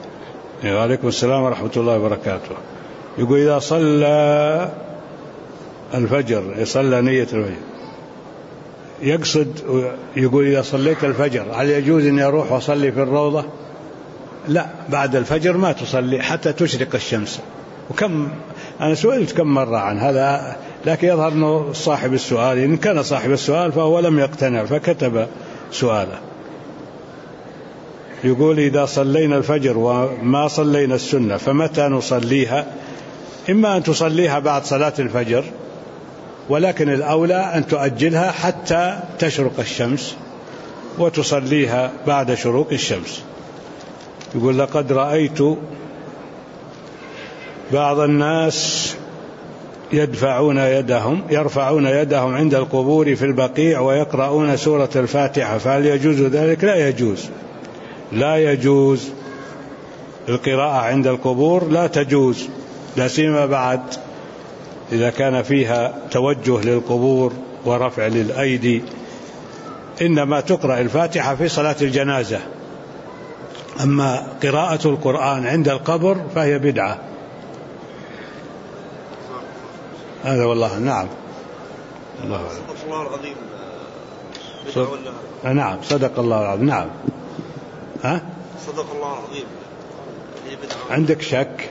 وعليكم السلام ورحمة الله وبركاته. يقول إذا صلى الفجر، يصلى نية الفجر، يقصد، يقول إذا صليت الفجر هل يجوز أن يروح وصلي في الروضة؟ لا، بعد الفجر ما تصلي حتى تشرق الشمس. وكم أنا سئلت كم مرة عن هذا، لكن يظهر أنه صاحب السؤال، إن كان صاحب السؤال فهو لم يقتنع فكتب سؤاله. يقول إذا صلينا الفجر وما صلينا السنة فمتى نصليها؟ إما أن تصليها بعد صلاة الفجر، ولكن الأولى أن تؤجلها حتى تشرق الشمس وتصليها بعد شروق الشمس. يقول لقد رأيت بعض الناس يرفعون يدهم عند القبور في البقيع ويقرؤون سورة الفاتحة، فهل يجوز ذلك؟ لا يجوز، لا يجوز القراءة عند القبور، لا تجوز، لا سيما بعد إذا كان فيها توجه للقبور ورفع للأيدي. إنما تقرأ الفاتحة في صلاة الجنازة، أما قراءة القرآن عند القبر فهي بدعة. هذا والله. نعم. الله أعلم. صدق الله العظيم. نعم صدق الله العظيم. نعم. ها؟ صدق الله العظيم. عندك شك؟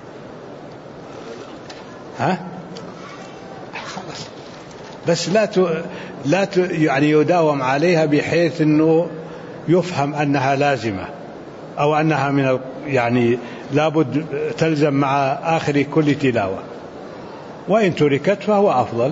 ها؟ خلاص، بس لا يعني يداوم عليها بحيث أنه يفهم أنها لازمة أو أنها من يعني لابد تلزم مع آخر كل تلاوة، وإن تركت فهو أفضل.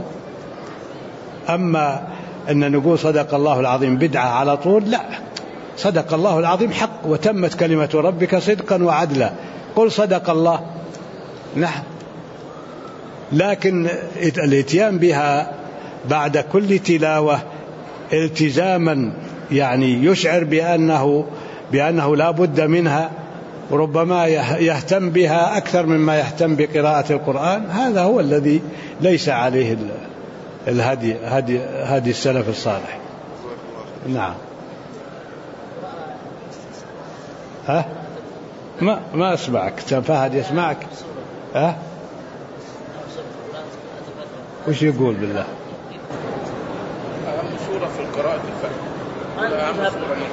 أما أن نقول صدق الله العظيم بدعة على طول، لا، صدق الله العظيم حق، وتمت كلمة ربك صدقا وعدلا، قل صدق الله. نعم، لكن الاتيان بها بعد كل تلاوة التزاما يعني يشعر بأنه لا بد منها، وربما يهتم بها أكثر مما يهتم بقراءة القرآن، هذا هو الذي ليس عليه هدي السلف الصالح. نعم. ها؟ ما أسمعك. فهد يسمعك. ها؟ وش يقول بالله؟ أهم سورة في قراءة الفاتحة.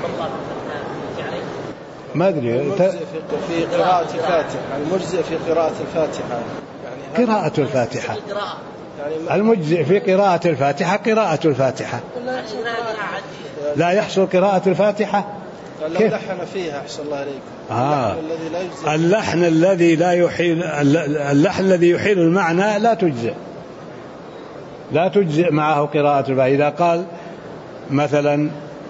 ما أدري. في قراءة الفاتحة، المجزئ في قراءة الفاتحة يعني قراءة الفاتحة، المجزئ في قراءة الفاتحة قراءة الفاتحة، لا يحصل قراءة الفاتحة. لو لحن فيها أحسن الله عليكم. اللحن الذي يحيل المعنى لا تجزئ معه قراءة الفاتحة. إذا قال مثلا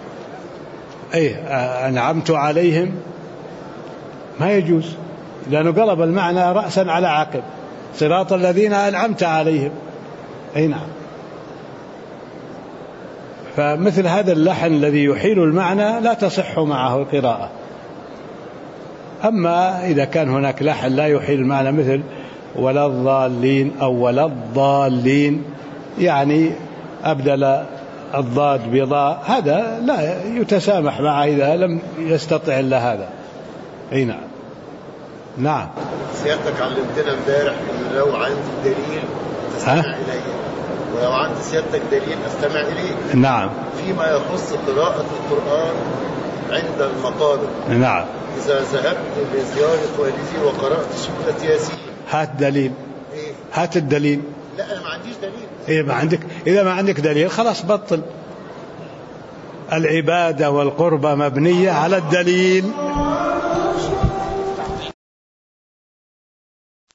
أنعمت عليهم ما يجوز، لأنه قلب المعنى رأسا على عقب، صراط الذين أنعمت عليهم. أي نعم. فمثل هذا اللحن الذي يحيل المعنى لا تصح معه القراءة. أما إذا كان هناك لحن لا يحيل المعنى مثل ولا الضالين أو ولا الضالين، يعني أبدل الضاد بضاء، هذا لا يتسامح معه إذا لم يستطع إلا هذا. أي نعم. نعم. سيادتك علمتنا امبارح إن لو عندي دليل تستمع إليه، ولو عندي سيادتك دليل أستمع إليه. نعم. فيما يخص قراءة القرآن عند المقابر. نعم. إذا ذهبت لزيارة والدي وقرأت سورة ياسين. هات دليل. إيه؟ هات الدليل. لا أنا ما عنديش دليل. إيه ما عندك؟ إذا ما عندك دليل خلاص بطل. العبادة والقربة مبنية على الدليل.